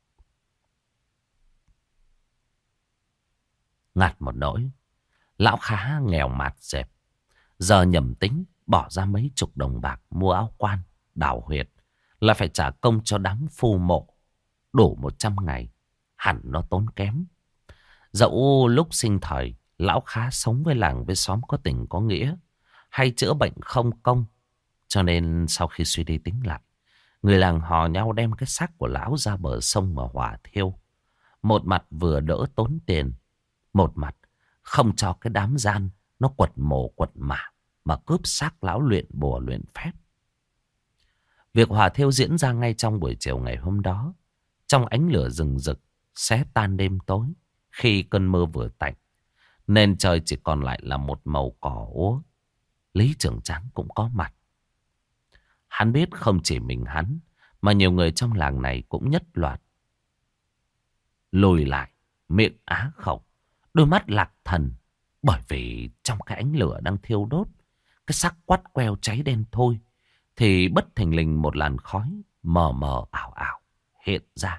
Ngặt một nỗi, lão Khá nghèo mạt dẹp. Giờ nhầm tính bỏ ra mấy chục đồng bạc mua áo quan, đào huyệt là phải trả công cho đám phu mộ. Đủ một trăm ngày, hẳn nó tốn kém. Dẫu lúc sinh thời, lão Khá sống với làng với xóm có tình có nghĩa, hay chữa bệnh không công. Cho nên sau khi suy đi tính lại, người làng hò nhau đem cái xác của lão ra bờ sông mà hỏa thiêu. Một mặt vừa đỡ tốn tiền, một mặt không cho cái đám gian nó quật mồ quật mả mà cướp xác lão luyện bùa luyện phép. Việc hỏa thiêu diễn ra ngay trong buổi chiều ngày hôm đó, trong ánh lửa rừng rực, xé tan đêm tối. Khi cơn mưa vừa tạnh, nên trời chỉ còn lại là một màu cỏ úa. Lý Trường Tráng cũng có mặt. Hắn biết không chỉ mình hắn, mà nhiều người trong làng này cũng nhất loạt lùi lại, miệng á khẩu, đôi mắt lạc thần. Bởi vì trong cái ánh lửa đang thiêu đốt, cái xác quắt queo cháy đen thôi thì bất thình lình một làn khói mờ mờ ảo ảo hiện ra.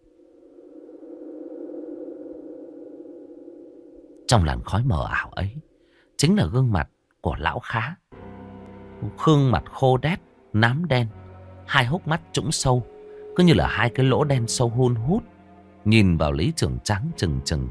Trong làn khói mờ ảo ấy chính là gương mặt của lão Khá. Gương mặt khô đét, nám đen, hai hốc mắt trũng sâu, cứ như là hai cái lỗ đen sâu hun hút, nhìn vào Lý Trưởng Trắng chừng chừng.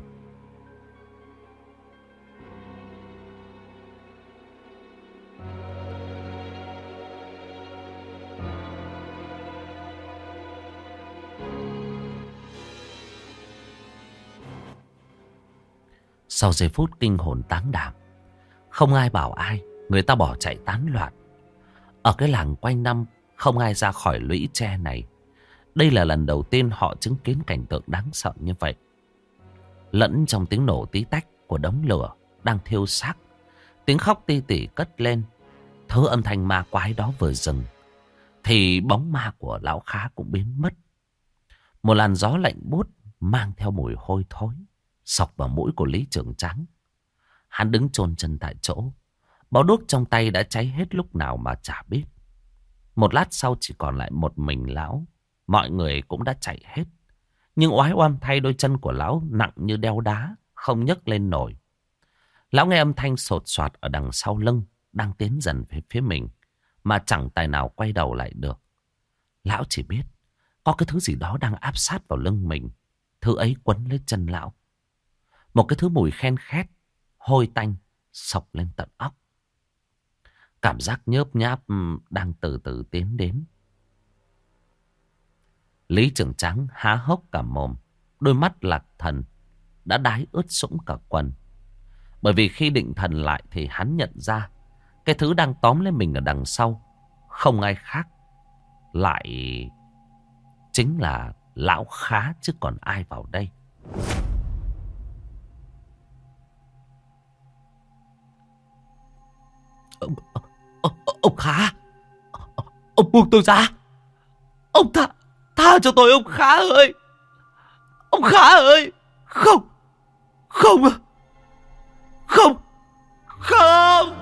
Sau giây phút kinh hồn táng đảm, không ai bảo ai, người ta bỏ chạy tán loạn. Ở cái làng quanh năm không ai ra khỏi lũy tre này. Đây là lần đầu tiên họ chứng kiến cảnh tượng đáng sợ như vậy. Lẫn trong tiếng nổ tí tách của đống lửa đang thiêu xác, tiếng khóc ti tỉ cất lên. Thứ âm thanh ma quái đó vừa dừng thì bóng ma của lão Khá cũng biến mất. Một làn gió lạnh buốt mang theo mùi hôi thối xộc vào mũi của Lý Trưởng Trắng. Hắn đứng chôn chân tại chỗ. Bó đuốc trong tay đã cháy hết lúc nào mà chả biết. Một lát sau chỉ còn lại một mình lão. Mọi người cũng đã chạy hết. Nhưng oái oăm thay, đôi chân của lão nặng như đeo đá, không nhấc lên nổi. Lão nghe âm thanh sột soạt ở đằng sau lưng đang tiến dần về phía mình, mà chẳng tài nào quay đầu lại được. Lão chỉ biết có cái thứ gì đó đang áp sát vào lưng mình. Thứ ấy quấn lấy chân lão. Một cái thứ mùi khen khét, hôi tanh xộc lên tận óc. Cảm giác nhớp nháp đang từ từ tiến đến. Lý Trưởng Trắng há hốc cả mồm. Đôi mắt lạc thần đã đái ướt sũng cả quần. Bởi vì khi định thần lại thì hắn nhận ra cái thứ đang tóm lấy mình ở đằng sau không ai khác, lại chính là lão Khá chứ còn ai vào đây. Ông, ông, ông Khá, ông buông tôi ra. Ông tha, tha cho tôi ông Khá ơi. Ông Khá ơi. Không, không, không, không.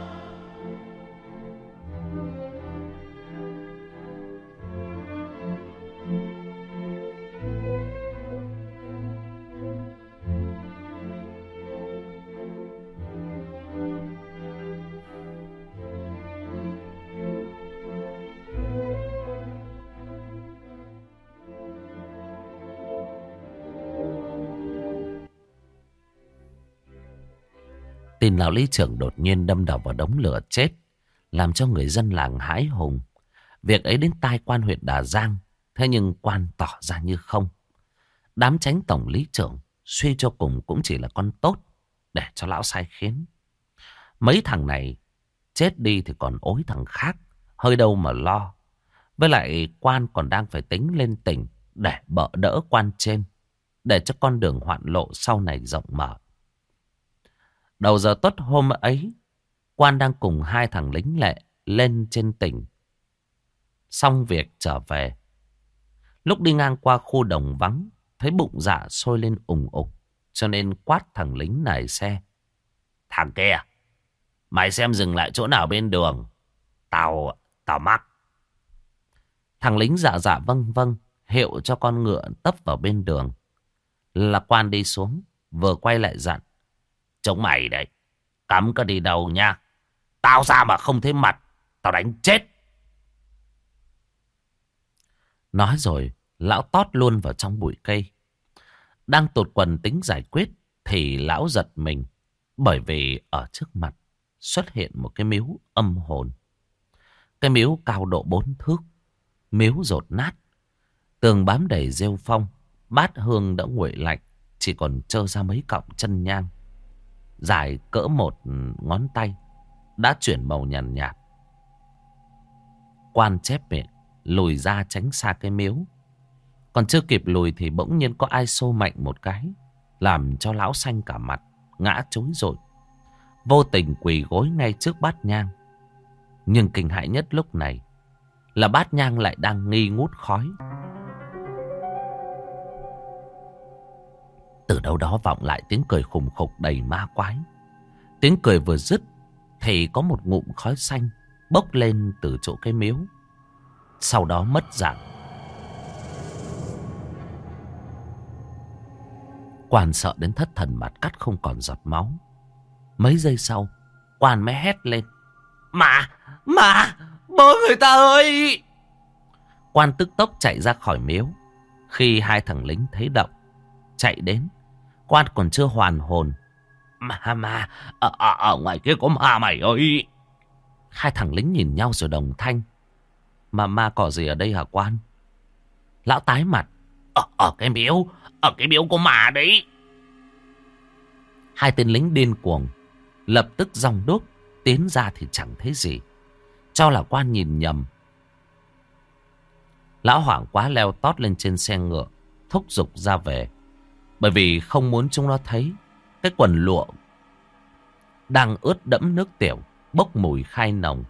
Tin lão lý trưởng đột nhiên đâm đầu vào đống lửa chết, làm cho người dân làng hãi hùng. Việc ấy đến tai quan huyện Đà Giang, thế nhưng quan tỏ ra như không. Đám chánh tổng lý trưởng suy cho cùng cũng chỉ là con tốt để cho lão sai khiến. Mấy thằng này chết đi thì còn ối thằng khác, hơi đâu mà lo. Với lại quan còn đang phải tính lên tỉnh để bợ đỡ quan trên, để cho con đường hoạn lộ sau này rộng mở. Đầu giờ tuất hôm ấy, quan đang cùng hai thằng lính lệ lên trên tỉnh. Xong việc trở về. Lúc đi ngang qua khu đồng vắng, thấy bụng dạ sôi lên ùng ục, cho nên quát thằng lính nài xe. Thằng kia, mày xem dừng lại chỗ nào bên đường. Tao, tao mắc. Thằng lính dạ dạ vâng vâng, hiệu cho con ngựa tấp vào bên đường. Là quan đi xuống, vừa quay lại dặn. Chúng mày đấy, cắm có đi đâu nha. Tao ra mà không thấy mặt, tao đánh chết. Nói rồi, lão tót luôn vào trong bụi cây. Đang tụt quần tính giải quyết, thì lão giật mình. Bởi vì ở trước mặt xuất hiện một cái miếu âm hồn. Cái miếu cao độ bốn thước, miếu dột nát, tường bám đầy rêu phong, bát hương đã nguội lạnh, chỉ còn trơ ra mấy cọng chân nhang dài cỡ một ngón tay, đã chuyển màu nhàn nhạt, nhạt. Quan chép miệng lùi ra tránh xa cái miếu. Còn chưa kịp lùi thì bỗng nhiên có ai xô mạnh một cái, làm cho lão xanh cả mặt, ngã trối rội, vô tình quỳ gối ngay trước bát nhang. Nhưng kinh hãi nhất lúc này là bát nhang lại đang nghi ngút khói. Từ đâu đó vọng lại tiếng cười khùng khục đầy ma quái. Tiếng cười vừa dứt thì có một ngụm khói xanh bốc lên từ chỗ cái miếu, Sau đó mất dạng. Quan sợ đến thất thần, mặt cắt không còn giọt máu. Mấy giây sau, Quan mới hét lên: Mà, mà, bố người ta ơi! Quan tức tốc chạy ra khỏi miếu. Khi hai thằng lính thấy động, chạy đến, Quan còn chưa hoàn hồn: Mà, mà, ở, ở, ở ngoài kia có ma mày ơi! Hai thằng lính nhìn nhau rồi đồng thanh: Mà ma cỏ gì ở đây hả Quan? Lão tái mặt: Ở, ở cái miếu, ở cái miếu có ma đấy. Hai tên lính điên cuồng lập tức giong đuốc tiến ra thì chẳng thấy gì, cho là Quan nhìn nhầm. Lão hoảng quá leo tót lên trên xe ngựa, thúc giục ra về, bởi vì không muốn chúng nó thấy cái quần lụa đang ướt đẫm nước tiểu, bốc mùi khai nồng.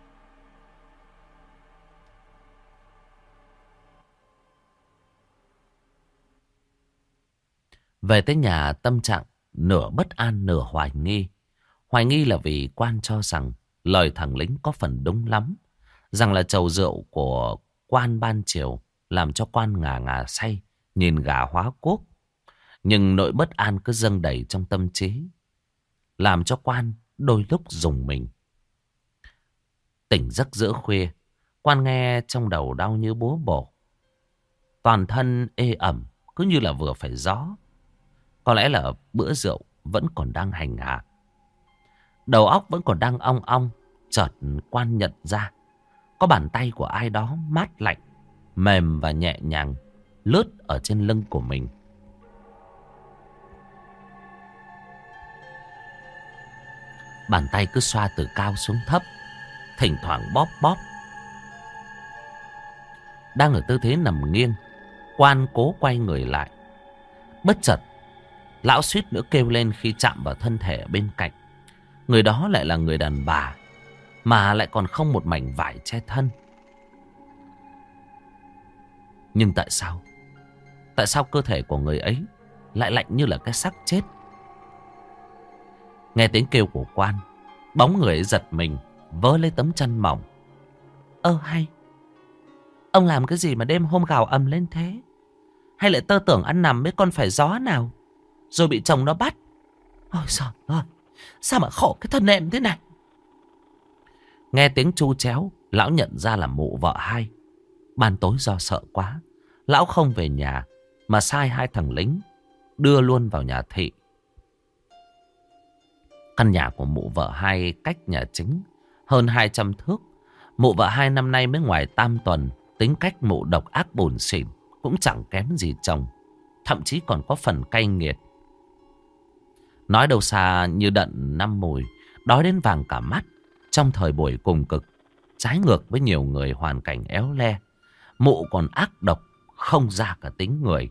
Về tới nhà, tâm trạng nửa bất an nửa hoài nghi. Hoài nghi là vì Quan cho rằng lời thằng lính có phần đúng lắm, rằng là chầu rượu của Quan ban chiều làm cho Quan ngà ngà say, nhìn gà hóa cuốc. Nhưng nỗi bất an cứ dâng đầy trong tâm trí, làm cho Quan đôi lúc rùng mình. Tỉnh giấc giữa khuya, Quan nghe trong đầu đau như búa bổ, toàn thân ê ẩm, cứ như là vừa phải gió. Có lẽ là bữa rượu vẫn còn đang hành hạ, đầu óc vẫn còn đang ong ong. Chợt Quan nhận ra có bàn tay của ai đó mát lạnh, mềm và nhẹ nhàng lướt ở trên lưng của mình. Bàn tay cứ xoa từ cao xuống thấp, thỉnh thoảng bóp bóp. Đang ở tư thế nằm nghiêng, Quan cố quay người lại. Bất chợt, lão suýt nữa kêu lên khi chạm vào thân thể ở bên cạnh. Người đó lại là người đàn bà, mà lại còn không một mảnh vải che thân. Nhưng tại sao? Tại sao cơ thể của người ấy lại lạnh như là cái xác chết? Nghe tiếng kêu của Quan, bóng người ấy giật mình, vớ lấy tấm chăn mỏng. Ơ hay, ông làm cái gì mà đêm hôm gào ầm lên thế? Hay lại tơ tưởng ăn nằm với con phải gió nào, rồi bị chồng nó bắt? Ôi trời ơi, sao mà khổ cái thân em thế này? Nghe tiếng tru chéo, lão nhận ra là mụ vợ hai. Ban tối do sợ quá, lão không về nhà, mà sai hai thằng lính đưa luôn vào nhà thị. Căn nhà của mụ vợ hai cách nhà chính hơn hai trăm thước. Mụ vợ hai năm nay mới ngoài tam tuần, tính cách mụ độc ác bủn xỉn, cũng chẳng kém gì chồng, thậm chí còn có phần cay nghiệt. Nói đâu xa như đận năm mùi, đói đến vàng cả mắt. Trong thời buổi cùng cực, trái ngược với nhiều người hoàn cảnh éo le, mụ còn ác độc không ra cả tính người.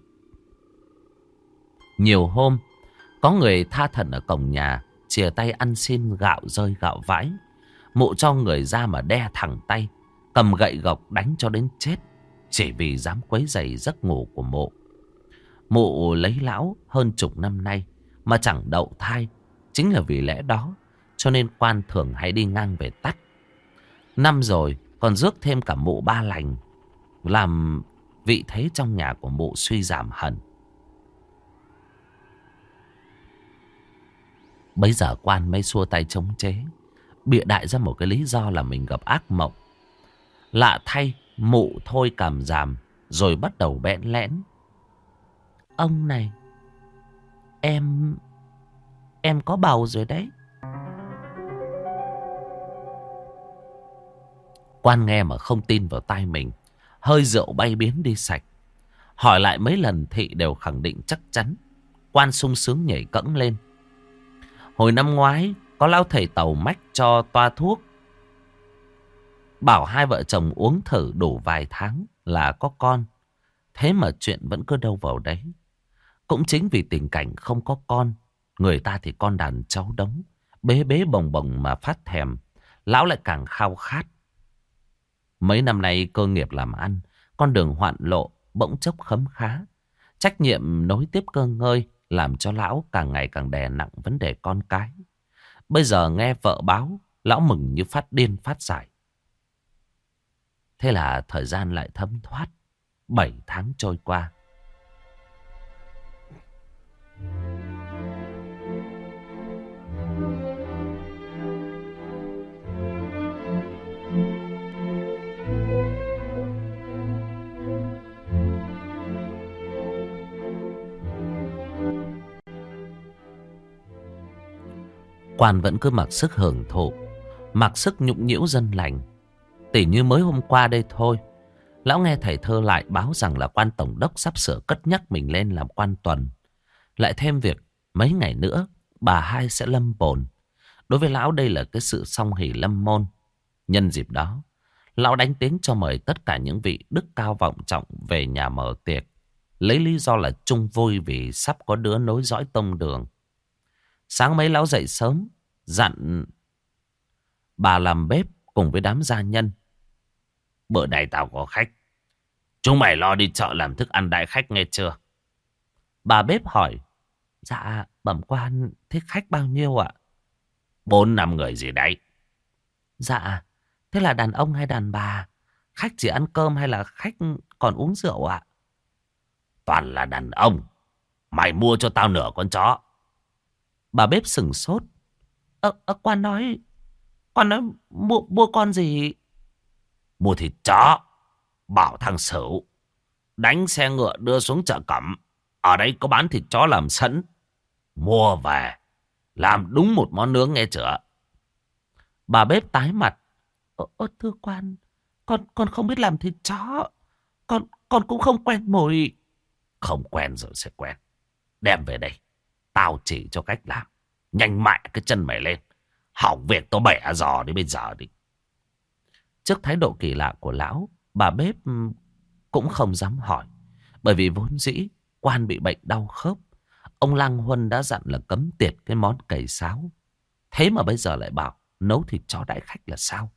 Nhiều hôm, có người tha thần ở cổng nhà, chìa tay ăn xin gạo rơi gạo vãi. Mụ cho người ra mà đe thẳng tay, cầm gậy gộc đánh cho đến chết, chỉ vì dám quấy rầy giấc ngủ của mụ. Mụ lấy lão hơn chục năm nay mà chẳng đậu thai. Chính là vì lẽ đó cho nên Quan thường hay đi ngang về tắt. Năm rồi còn rước thêm cả mụ ba lành, làm vị thế trong nhà của mụ suy giảm hẳn. Bấy giờ Quan mới xua tay chống chế, bịa đại ra một cái lý do là mình gặp ác mộng. Lạ thay, mụ thôi cảm giảm, rồi bắt đầu bẽn lẽn. Ông này, em... em có bầu rồi đấy. Quan nghe mà không tin vào tai mình, hơi rượu bay biến đi sạch. Hỏi lại mấy lần thị đều khẳng định chắc chắn. Quan sung sướng nhảy cẫng lên. Hồi năm ngoái, có lão thầy tàu mách cho toa thuốc, bảo hai vợ chồng uống thử đủ vài tháng là có con. Thế mà chuyện vẫn cứ đâu vào đấy. Cũng chính vì tình cảnh không có con, người ta thì con đàn cháu đống, bế bế bồng bồng mà phát thèm. Lão lại càng khao khát. Mấy năm nay cơ nghiệp làm ăn, con đường hoạn lộ, bỗng chốc khấm khá. Trách nhiệm nối tiếp cơ ngơi làm cho lão càng ngày càng đè nặng vấn đề con cái. Bây giờ nghe vợ báo, lão mừng như phát điên phát dại. Thế là thời gian lại thấm thoát. Bảy tháng trôi qua. Quan vẫn cứ mặc sức hưởng thụ, mặc sức nhũng nhiễu dân lành. Tỉ như mới hôm qua đây thôi, lão nghe thầy Thơ lại báo rằng là quan tổng đốc sắp sửa cất nhắc mình lên làm quan tuần. Lại thêm việc mấy ngày nữa bà hai sẽ lâm bồn. Đối với lão đây là cái sự song hỷ lâm môn. Nhân dịp đó, lão đánh tiếng cho mời tất cả những vị đức cao vọng trọng về nhà mở tiệc. Lấy lý do là chung vui vì sắp có đứa nối dõi tông đường. Sáng mấy lão dậy sớm, dặn bà làm bếp cùng với đám gia nhân. Bữa nay tao có khách, chúng mày lo đi chợ làm thức ăn đãi khách nghe chưa? Bà bếp hỏi. Dạ bẩm quan, thế khách bao nhiêu ạ? Bốn năm người gì đấy. Dạ, thế là đàn ông hay đàn bà? Khách chỉ ăn cơm hay là khách còn uống rượu ạ? Toàn là đàn ông. Mày mua cho tao nửa con chó. Bà bếp sừng sốt. Ờ, ờ quan nói Quan nói mua, mua con gì? Mua thịt chó. Bảo thằng Sửu đánh xe ngựa đưa xuống chợ Cẩm. Ở đây có bán thịt chó làm sẵn. Mua về làm đúng một món nướng nghe chưa? Bà bếp tái mặt. Ờ, ờ thưa quan, Con con không biết làm thịt chó. Con con cũng không quen mùi. Không quen rồi sẽ quen. Đem về đây, tao chỉ cho cách làm. Nhanh mẹ cái chân mày lên. Hỏng việc tao bẻ giò đi bây giờ đi. Trước thái độ kỳ lạ của lão, bà bếp cũng không dám hỏi. Bởi vì vốn dĩ quan bị bệnh đau khớp. Ông Lang Huân đã dặn là cấm tiệt cái món cầy sáo. Thế mà bây giờ lại bảo nấu thịt chó đãi khách là sao?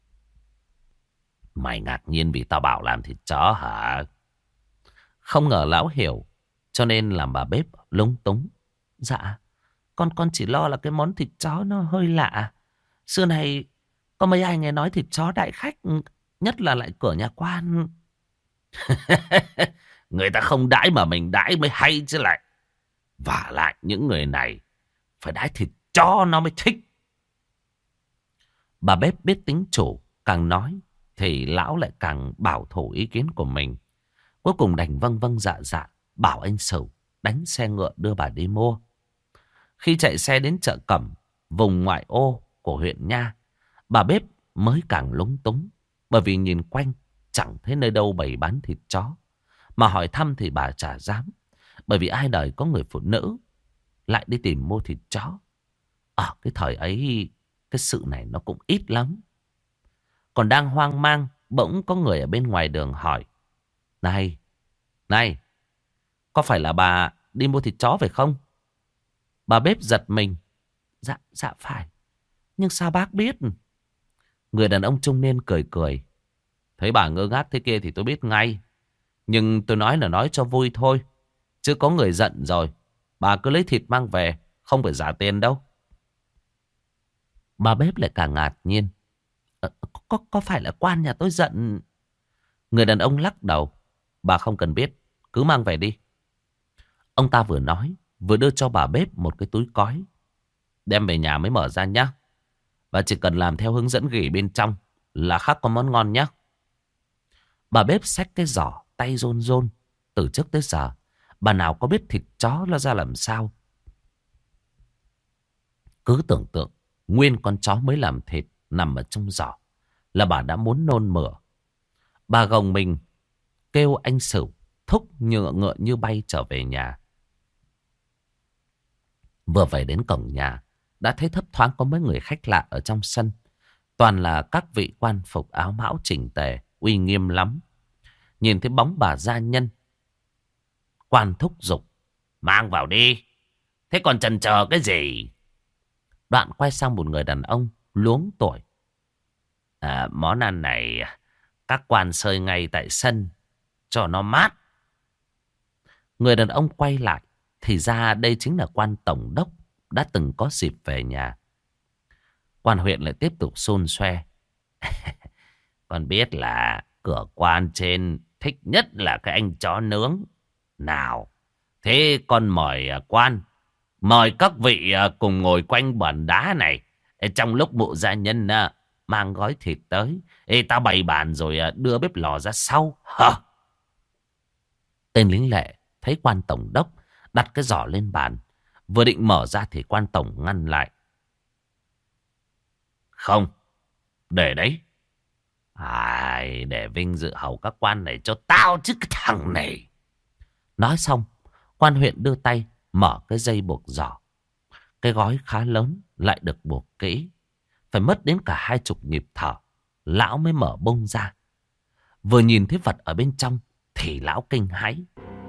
Mày ngạc nhiên vì tao bảo làm thịt chó hả? Không ngờ lão hiểu, cho nên làm bà bếp lúng túng. Dạ, con con chỉ lo là cái món thịt chó nó hơi lạ. Xưa này có mấy ai nghe nói thịt chó đãi khách, nhất là lại cửa nhà quan. Người ta không đãi mà mình đãi mới hay chứ lại. Vả lại những người này phải đãi thịt chó nó mới thích. Bà bếp biết tính chủ, càng nói thì lão lại càng bảo thủ ý kiến của mình. Cuối cùng đành vâng vâng dạ dạ bảo anh Sửu đánh xe ngựa đưa bà đi mua. Khi chạy xe đến chợ Cẩm, vùng ngoại ô của huyện Nha, bà bếp mới càng lúng túng. Bởi vì nhìn quanh chẳng thấy nơi đâu bày bán thịt chó. Mà hỏi thăm thì bà chả dám. Bởi vì ai đời có người phụ nữ lại đi tìm mua thịt chó. Ở cái thời ấy, cái sự này nó cũng ít lắm. Còn đang hoang mang, bỗng có người ở bên ngoài đường hỏi. Này, này, có phải là bà đi mua thịt chó phải không? Bà bếp giật mình. Dạ, dạ phải. Nhưng sao bác biết? Người đàn ông trung niên cười cười. Thấy bà ngơ ngác thế kia thì tôi biết ngay. Nhưng tôi nói là nói cho vui thôi. Chứ có người giận rồi. Bà cứ lấy thịt mang về, không phải trả tiền đâu. Bà bếp lại càng ngạc nhiên. Ờ, có, có phải là quan nhà tôi giận? Người đàn ông lắc đầu. Bà không cần biết, cứ mang về đi. Ông ta vừa nói, vừa đưa cho bà bếp một cái túi cói. Đem về nhà mới mở ra nhá. Và chỉ cần làm theo hướng dẫn ghi bên trong là khắc có món ngon nhá. Bà bếp xách cái giỏ, tay rôn rôn. Từ trước tới giờ, bà nào có biết thịt chó nó ra làm sao. Cứ tưởng tượng, nguyên con chó mới làm thịt nằm ở trong giỏ là bà đã muốn nôn mửa. Bà gồng mình, kêu anh Sửu thúc nhựa ngựa như bay trở về nhà. Vừa về đến cổng nhà, đã thấy thấp thoáng có mấy người khách lạ ở trong sân. Toàn là các vị quan phục áo mão chỉnh tề, uy nghiêm lắm. Nhìn thấy bóng bà gia nhân, quan thúc giục. Mang vào đi. Thế còn chần chờ cái gì? Đoạn quay sang một người đàn ông luống tuổi. À, món ăn này các quan sơi ngay tại sân cho nó mát. Người đàn ông quay lại, thì ra đây chính là quan tổng đốc đã từng có dịp về nhà. Quan huyện lại tiếp tục xôn xoe. Con biết là cửa quan trên thích nhất là cái anh chó nướng. Nào, thế con mời à, quan, mời các vị à, cùng ngồi quanh bàn đá này. Ê, trong lúc mụ gia nhân à, mang gói thịt tới, ê, ta bày bàn rồi à, đưa bếp lò ra sau. Hả? Tên lính lệ thấy quan tổng đốc đặt cái giỏ lên bàn, vừa định mở ra thì quan tổng ngăn lại. Không, để đấy. Ai, để vinh dự hầu các quan này cho tao chứ cái thằng này. Nói xong, quan huyện đưa tay mở cái dây buộc giỏ. Cái gói khá lớn lại được buộc kỹ. Phải mất đến cả hai chục nhịp thở, lão mới mở bông ra. Vừa nhìn thấy vật ở bên trong thì lão kinh hãi.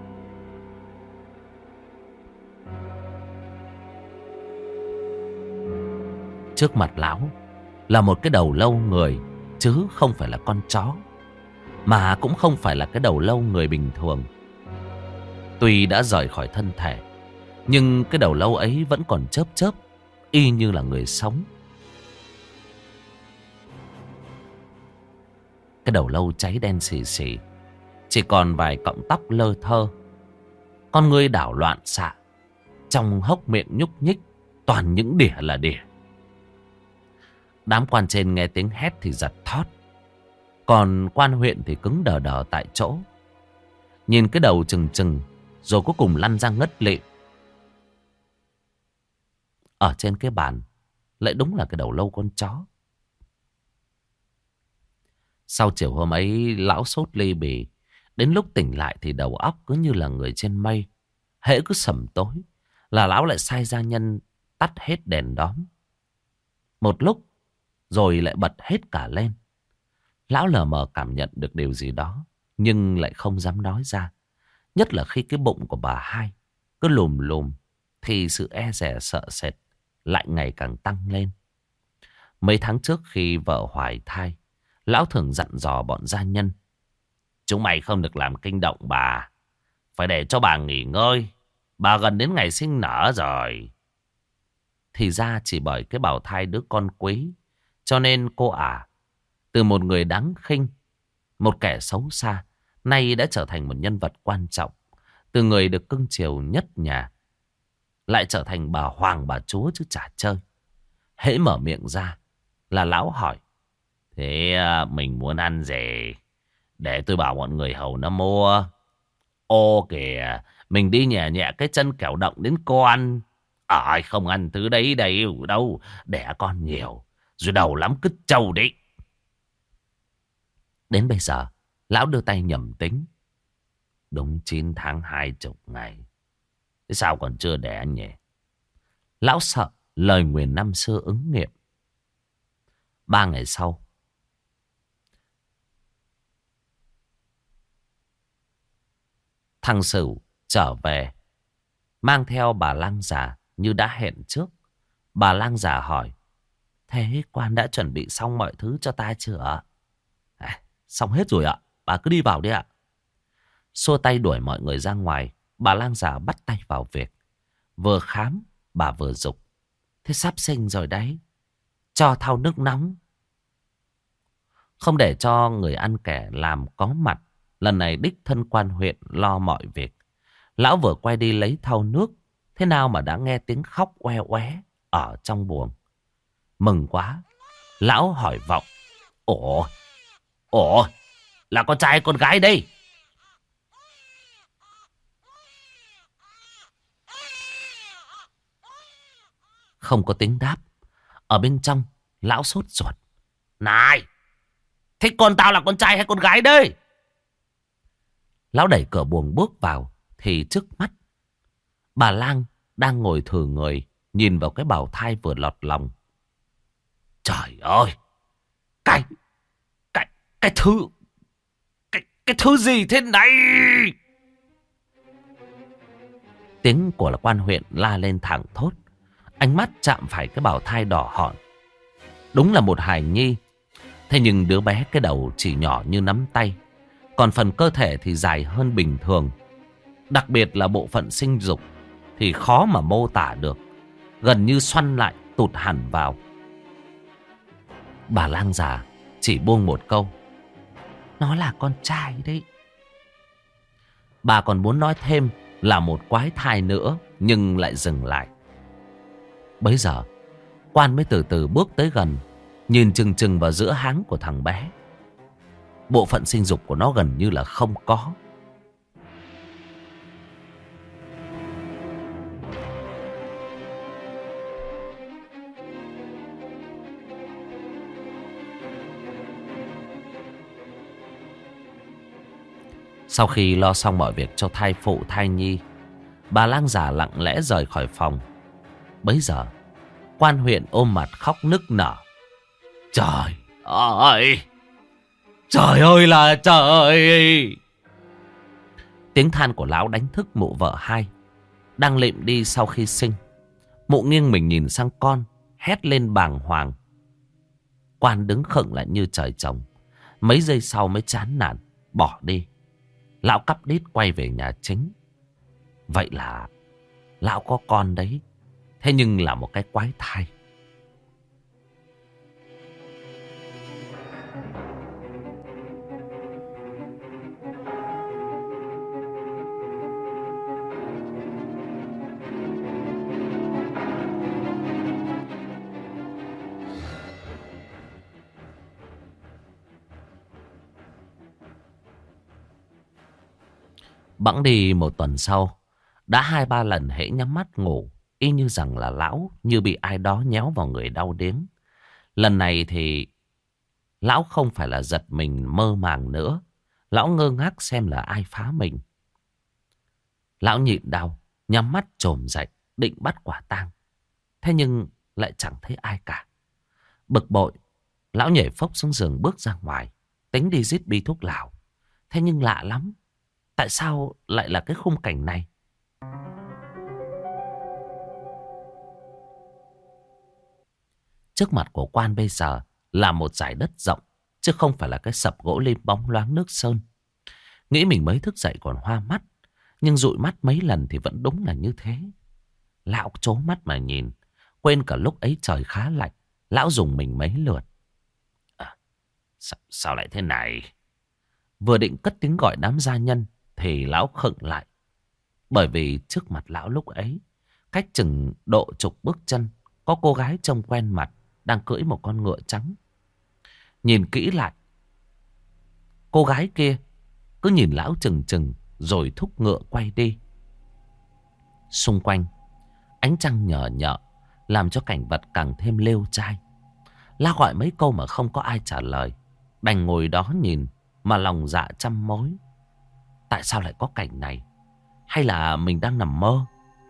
Trước mặt lão là một cái đầu lâu người, chứ không phải là con chó, mà cũng không phải là cái đầu lâu người bình thường. Tuy đã rời khỏi thân thể, nhưng cái đầu lâu ấy vẫn còn chớp chớp, y như là người sống. Cái đầu lâu cháy đen xì xì, chỉ còn vài cọng tóc lơ thơ. Con ngươi đảo loạn xạ, trong hốc miệng nhúc nhích, toàn những đỉa là đỉa. Đám quan trên nghe tiếng hét thì giật thót, còn quan huyện thì cứng đờ đờ tại chỗ, nhìn cái đầu trừng trừng, rồi cuối cùng lăn ra ngất lịm. Ở trên cái bàn lại đúng là cái đầu lâu con chó. Sau chiều hôm ấy, lão sốt ly bì. Đến lúc tỉnh lại thì đầu óc cứ như là người trên mây. Hễ cứ sẩm tối là lão lại sai gia nhân tắt hết đèn đóm. Một lúc rồi lại bật hết cả lên. Lão lờ mờ cảm nhận được điều gì đó, nhưng lại không dám nói ra. Nhất là khi cái bụng của bà hai cứ lùm lùm, thì sự e dè sợ sệt lại ngày càng tăng lên. Mấy tháng trước khi vợ hoài thai, lão thường dặn dò bọn gia nhân: chúng mày không được làm kinh động bà, phải để cho bà nghỉ ngơi, bà gần đến ngày sinh nở rồi. Thì ra chỉ bởi cái bào thai đứa con quý, cho nên cô ả từ một người đáng khinh, một kẻ xấu xa, nay đã trở thành một nhân vật quan trọng. Từ người được cưng chiều nhất nhà, lại trở thành bà hoàng bà chúa chứ chả chơi. Hễ mở miệng ra là lão hỏi: thế mình muốn ăn gì? Để tôi bảo mọi người hầu nó mua. Ô kìa, mình đi nhẹ nhẹ cái chân kẻo động đến con. Ai không ăn thứ đấy đây đâu, đẻ con nhiều, rồi đầu lắm cứt trâu đấy. Đến bây giờ, lão đưa tay nhẩm tính. Đúng chín tháng hai chục ngày. Thế sao còn chưa đẻ nhỉ? Lão sợ lời nguyền năm xưa ứng nghiệm. Ba ngày sau, thằng Sửu trở về, mang theo bà lang già như đã hẹn trước. Bà lang già hỏi: thế quan đã chuẩn bị xong mọi thứ cho ta chưa ạ? À, xong hết rồi ạ, bà cứ đi vào đi ạ. Xua tay đuổi mọi người ra ngoài, bà lang già bắt tay vào việc. Vừa khám, bà vừa giục: thế sắp sinh rồi đấy, cho thau nước nóng. Không để cho người ăn kẻ làm có mặt, lần này đích thân quan huyện lo mọi việc. Lão vừa quay đi lấy thau nước, thế nào mà đã nghe tiếng khóc oe oé ở trong buồng. Mừng quá, lão hỏi vọng: Ủa, ủa, là con trai con gái đây? Không có tiếng đáp. Ở bên trong, lão sốt ruột: này, thế con tao là con trai hay con gái đây? Lão đẩy cửa buồng bước vào, thì trước mắt bà lang đang ngồi thừ người, nhìn vào cái bào thai vừa lọt lòng. Trời ơi, cái, cái, cái thứ, cái, cái thứ gì thế này? Tiếng của quan huyện la lên thẳng thốt. Ánh mắt chạm phải cái bào thai đỏ hòn. Đúng là một hài nhi. Thế nhưng đứa bé cái đầu chỉ nhỏ như nắm tay, còn phần cơ thể thì dài hơn bình thường. Đặc biệt là bộ phận sinh dục thì khó mà mô tả được, gần như xoăn lại tụt hẳn vào. Bà lang già chỉ buông một câu: Nó là con trai đấy. Bà còn muốn nói thêm là một quái thai nữa, nhưng lại dừng lại. Bấy giờ Quan mới từ từ bước tới gần, nhìn chừng chừng vào giữa háng của thằng bé. Bộ phận sinh dục của nó gần như là không có. Sau khi lo xong mọi việc cho thai phụ thai nhi, bà lang giả lặng lẽ rời khỏi phòng. Bấy giờ Quan huyện ôm mặt khóc nức nở. Trời ơi! Trời ơi là trời! Tiếng than của lão đánh thức mụ vợ hai, đang lịm đi sau khi sinh. Mụ nghiêng mình nhìn sang con, hét lên bàng hoàng. Quan đứng khựng lại như trời trồng. Mấy giây sau mới chán nản bỏ đi. Lão cắp đít quay về nhà chính. Vậy là lão có con đấy, thế nhưng là một cái quái thai. Bẵng đi một tuần sau, đã hai ba lần hễ nhắm mắt ngủ, y như rằng là lão như bị ai đó nhéo vào người đau điếng. Lần này thì lão không phải là giật mình mơ màng nữa. Lão ngơ ngác xem là ai phá mình. Lão nhịn đau, nhắm mắt chồm dậy, định bắt quả tang. Thế nhưng lại chẳng thấy ai cả. Bực bội, lão nhảy phốc xuống giường bước ra ngoài, tính đi rít bi thuốc lào. Thế nhưng lạ lắm, tại sao lại là cái khung cảnh này? Trước mặt của Quan bây giờ là một dải đất rộng, chứ không phải là cái sập gỗ lim bóng loáng nước sơn. Nghĩ mình mới thức dậy còn hoa mắt, nhưng dụi mắt mấy lần thì vẫn đúng là như thế. Lão trố mắt mà nhìn, quên cả lúc ấy trời khá lạnh. Lão dùng mình mấy lượt. À, sao, sao lại thế này? Vừa định cất tiếng gọi đám gia nhân thì lão khựng lại. Bởi vì trước mặt lão lúc ấy, cách chừng độ chục bước chân, có cô gái trông quen mặt đang cưỡi một con ngựa trắng. Nhìn kỹ lại, cô gái kia cứ nhìn lão chừng chừng rồi thúc ngựa quay đi. Xung quanh ánh trăng nhờ nhợ làm cho cảnh vật càng thêm lêu trai. La gọi mấy câu mà không có ai trả lời, đành ngồi đó nhìn mà lòng dạ trăm mối. Tại sao lại có cảnh này? Hay là mình đang nằm mơ?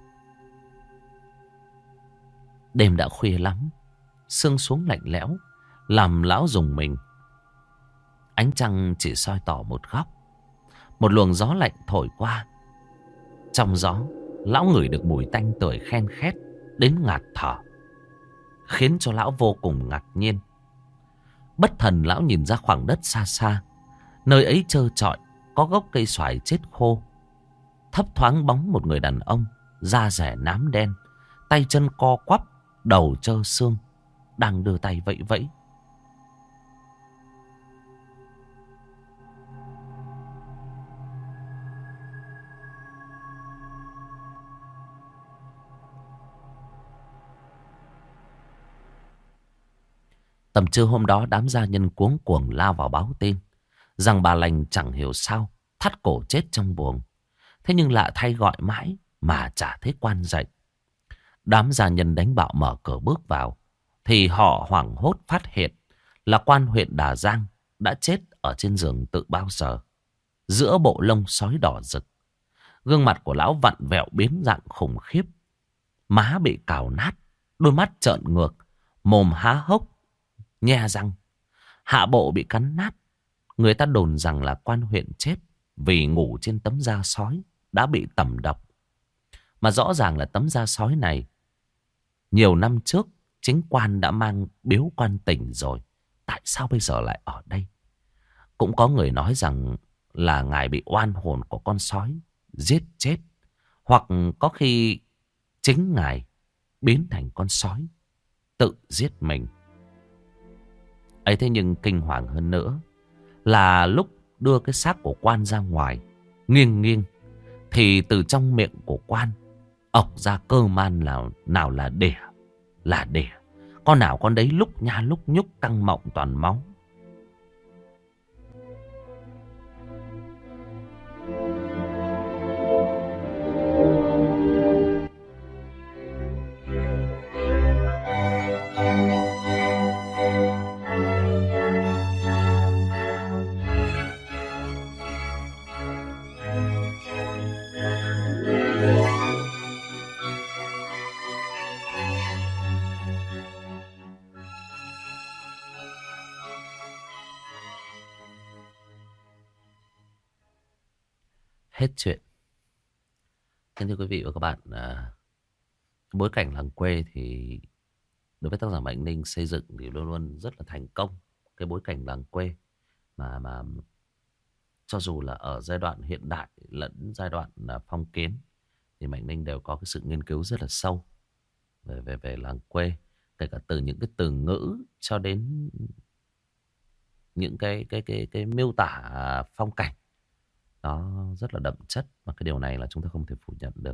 Đêm đã khuya lắm, sương xuống lạnh lẽo làm lão rùng mình. Ánh trăng chỉ soi tỏ một góc. Một luồng gió lạnh thổi qua. Trong gió, lão ngửi được mùi tanh tưởi khen khét đến ngạt thở, khiến cho lão vô cùng ngạc nhiên. Bất thần lão nhìn ra khoảng đất xa xa. Nơi ấy trơ trọi, có gốc cây xoài chết khô. Thấp thoáng bóng một người đàn ông, da rẻ nám đen, tay chân co quắp, đầu trơ xương, đang đưa tay vẫy vẫy. Tầm trưa hôm đó, đám gia nhân cuống cuồng lao vào báo tin rằng bà lành chẳng hiểu sao thắt cổ chết trong buồng. Thế nhưng lạ thay gọi mãi mà chả thấy Quan dậy. Đám gia nhân đánh bạo mở cửa bước vào, thì họ hoảng hốt phát hiện là Quan huyện Đà Giang đã chết ở trên giường tự bao giờ, giữa bộ lông sói đỏ rực. Gương mặt của lão vặn vẹo biến dạng khủng khiếp, má bị cào nát, đôi mắt trợn ngược, mồm há hốc nhe răng, hạ bộ bị cắn nát. Người ta đồn rằng là Quan huyện chết vì ngủ trên tấm da sói đã bị tẩm độc. Mà rõ ràng là tấm da sói này nhiều năm trước chính Quan đã mang biếu Quan tỉnh rồi. Tại sao bây giờ lại ở đây? Cũng có người nói rằng là ngài bị oan hồn của con sói giết chết, hoặc có khi chính ngài biến thành con sói tự giết mình. Ấy thế nhưng kinh hoàng hơn nữa là lúc đưa cái xác của quan ra ngoài, nghiêng nghiêng, thì từ trong miệng của quan ọc ra cơ man là nào là đỉa, là đỉa. Con nào con đấy lúc nha lúc nhúc, căng mọng toàn máu. Hết chuyện. Kính thưa quý vị và các bạn, à, bối cảnh làng quê thì đối với tác giả Mạnh Ninh xây dựng thì luôn luôn rất là thành công. Cái bối cảnh làng quê mà mà cho dù là ở giai đoạn hiện đại lẫn giai đoạn là phong kiến thì Mạnh Ninh đều có cái sự nghiên cứu rất là sâu về về về làng quê, kể cả từ những cái từ ngữ cho đến những cái cái cái cái miêu tả phong cảnh. Nó rất là đậm chất, và cái điều này là chúng ta không thể phủ nhận được.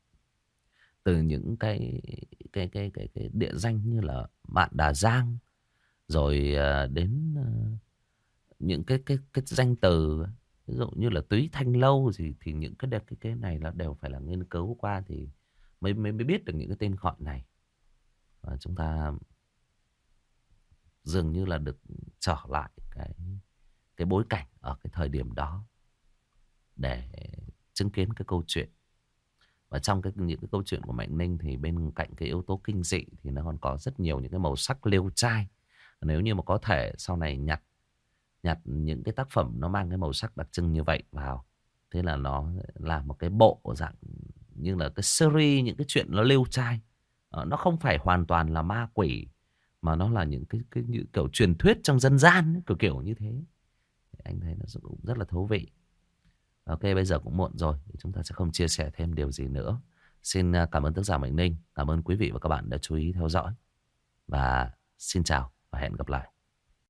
Từ những cái cái cái cái, cái địa danh như là Mạn Đà Giang, rồi à, đến à, những cái cái cái danh từ ví dụ như là Túy Thanh Lâu gì, thì những cái cái cái này là đều phải là nghiên cứu qua thì mới mới mới biết được những cái tên gọi này. Và chúng ta dường như là được trở lại cái cái bối cảnh ở cái thời điểm đó để chứng kiến cái câu chuyện. Và trong cái những cái câu chuyện của Mạnh Ninh thì bên cạnh cái yếu tố kinh dị thì nó còn có rất nhiều những cái màu sắc liêu trai. Nếu như mà có thể sau này nhặt nhặt những cái tác phẩm nó mang cái màu sắc đặc trưng như vậy vào, thế là nó là một cái bộ dạng như là cái series những cái chuyện nó liêu trai. Ờ, nó không phải hoàn toàn là ma quỷ, mà nó là những cái cái những kiểu truyền thuyết trong dân gian ấy, kiểu kiểu như thế. Anh thấy nó cũng rất là thú vị. Ok, bây giờ cũng muộn rồi, chúng ta sẽ không chia sẻ thêm điều gì nữa. Xin cảm ơn tác giả Mạnh Ninh, cảm ơn quý vị và các bạn đã chú ý theo dõi. Và xin chào và hẹn gặp lại.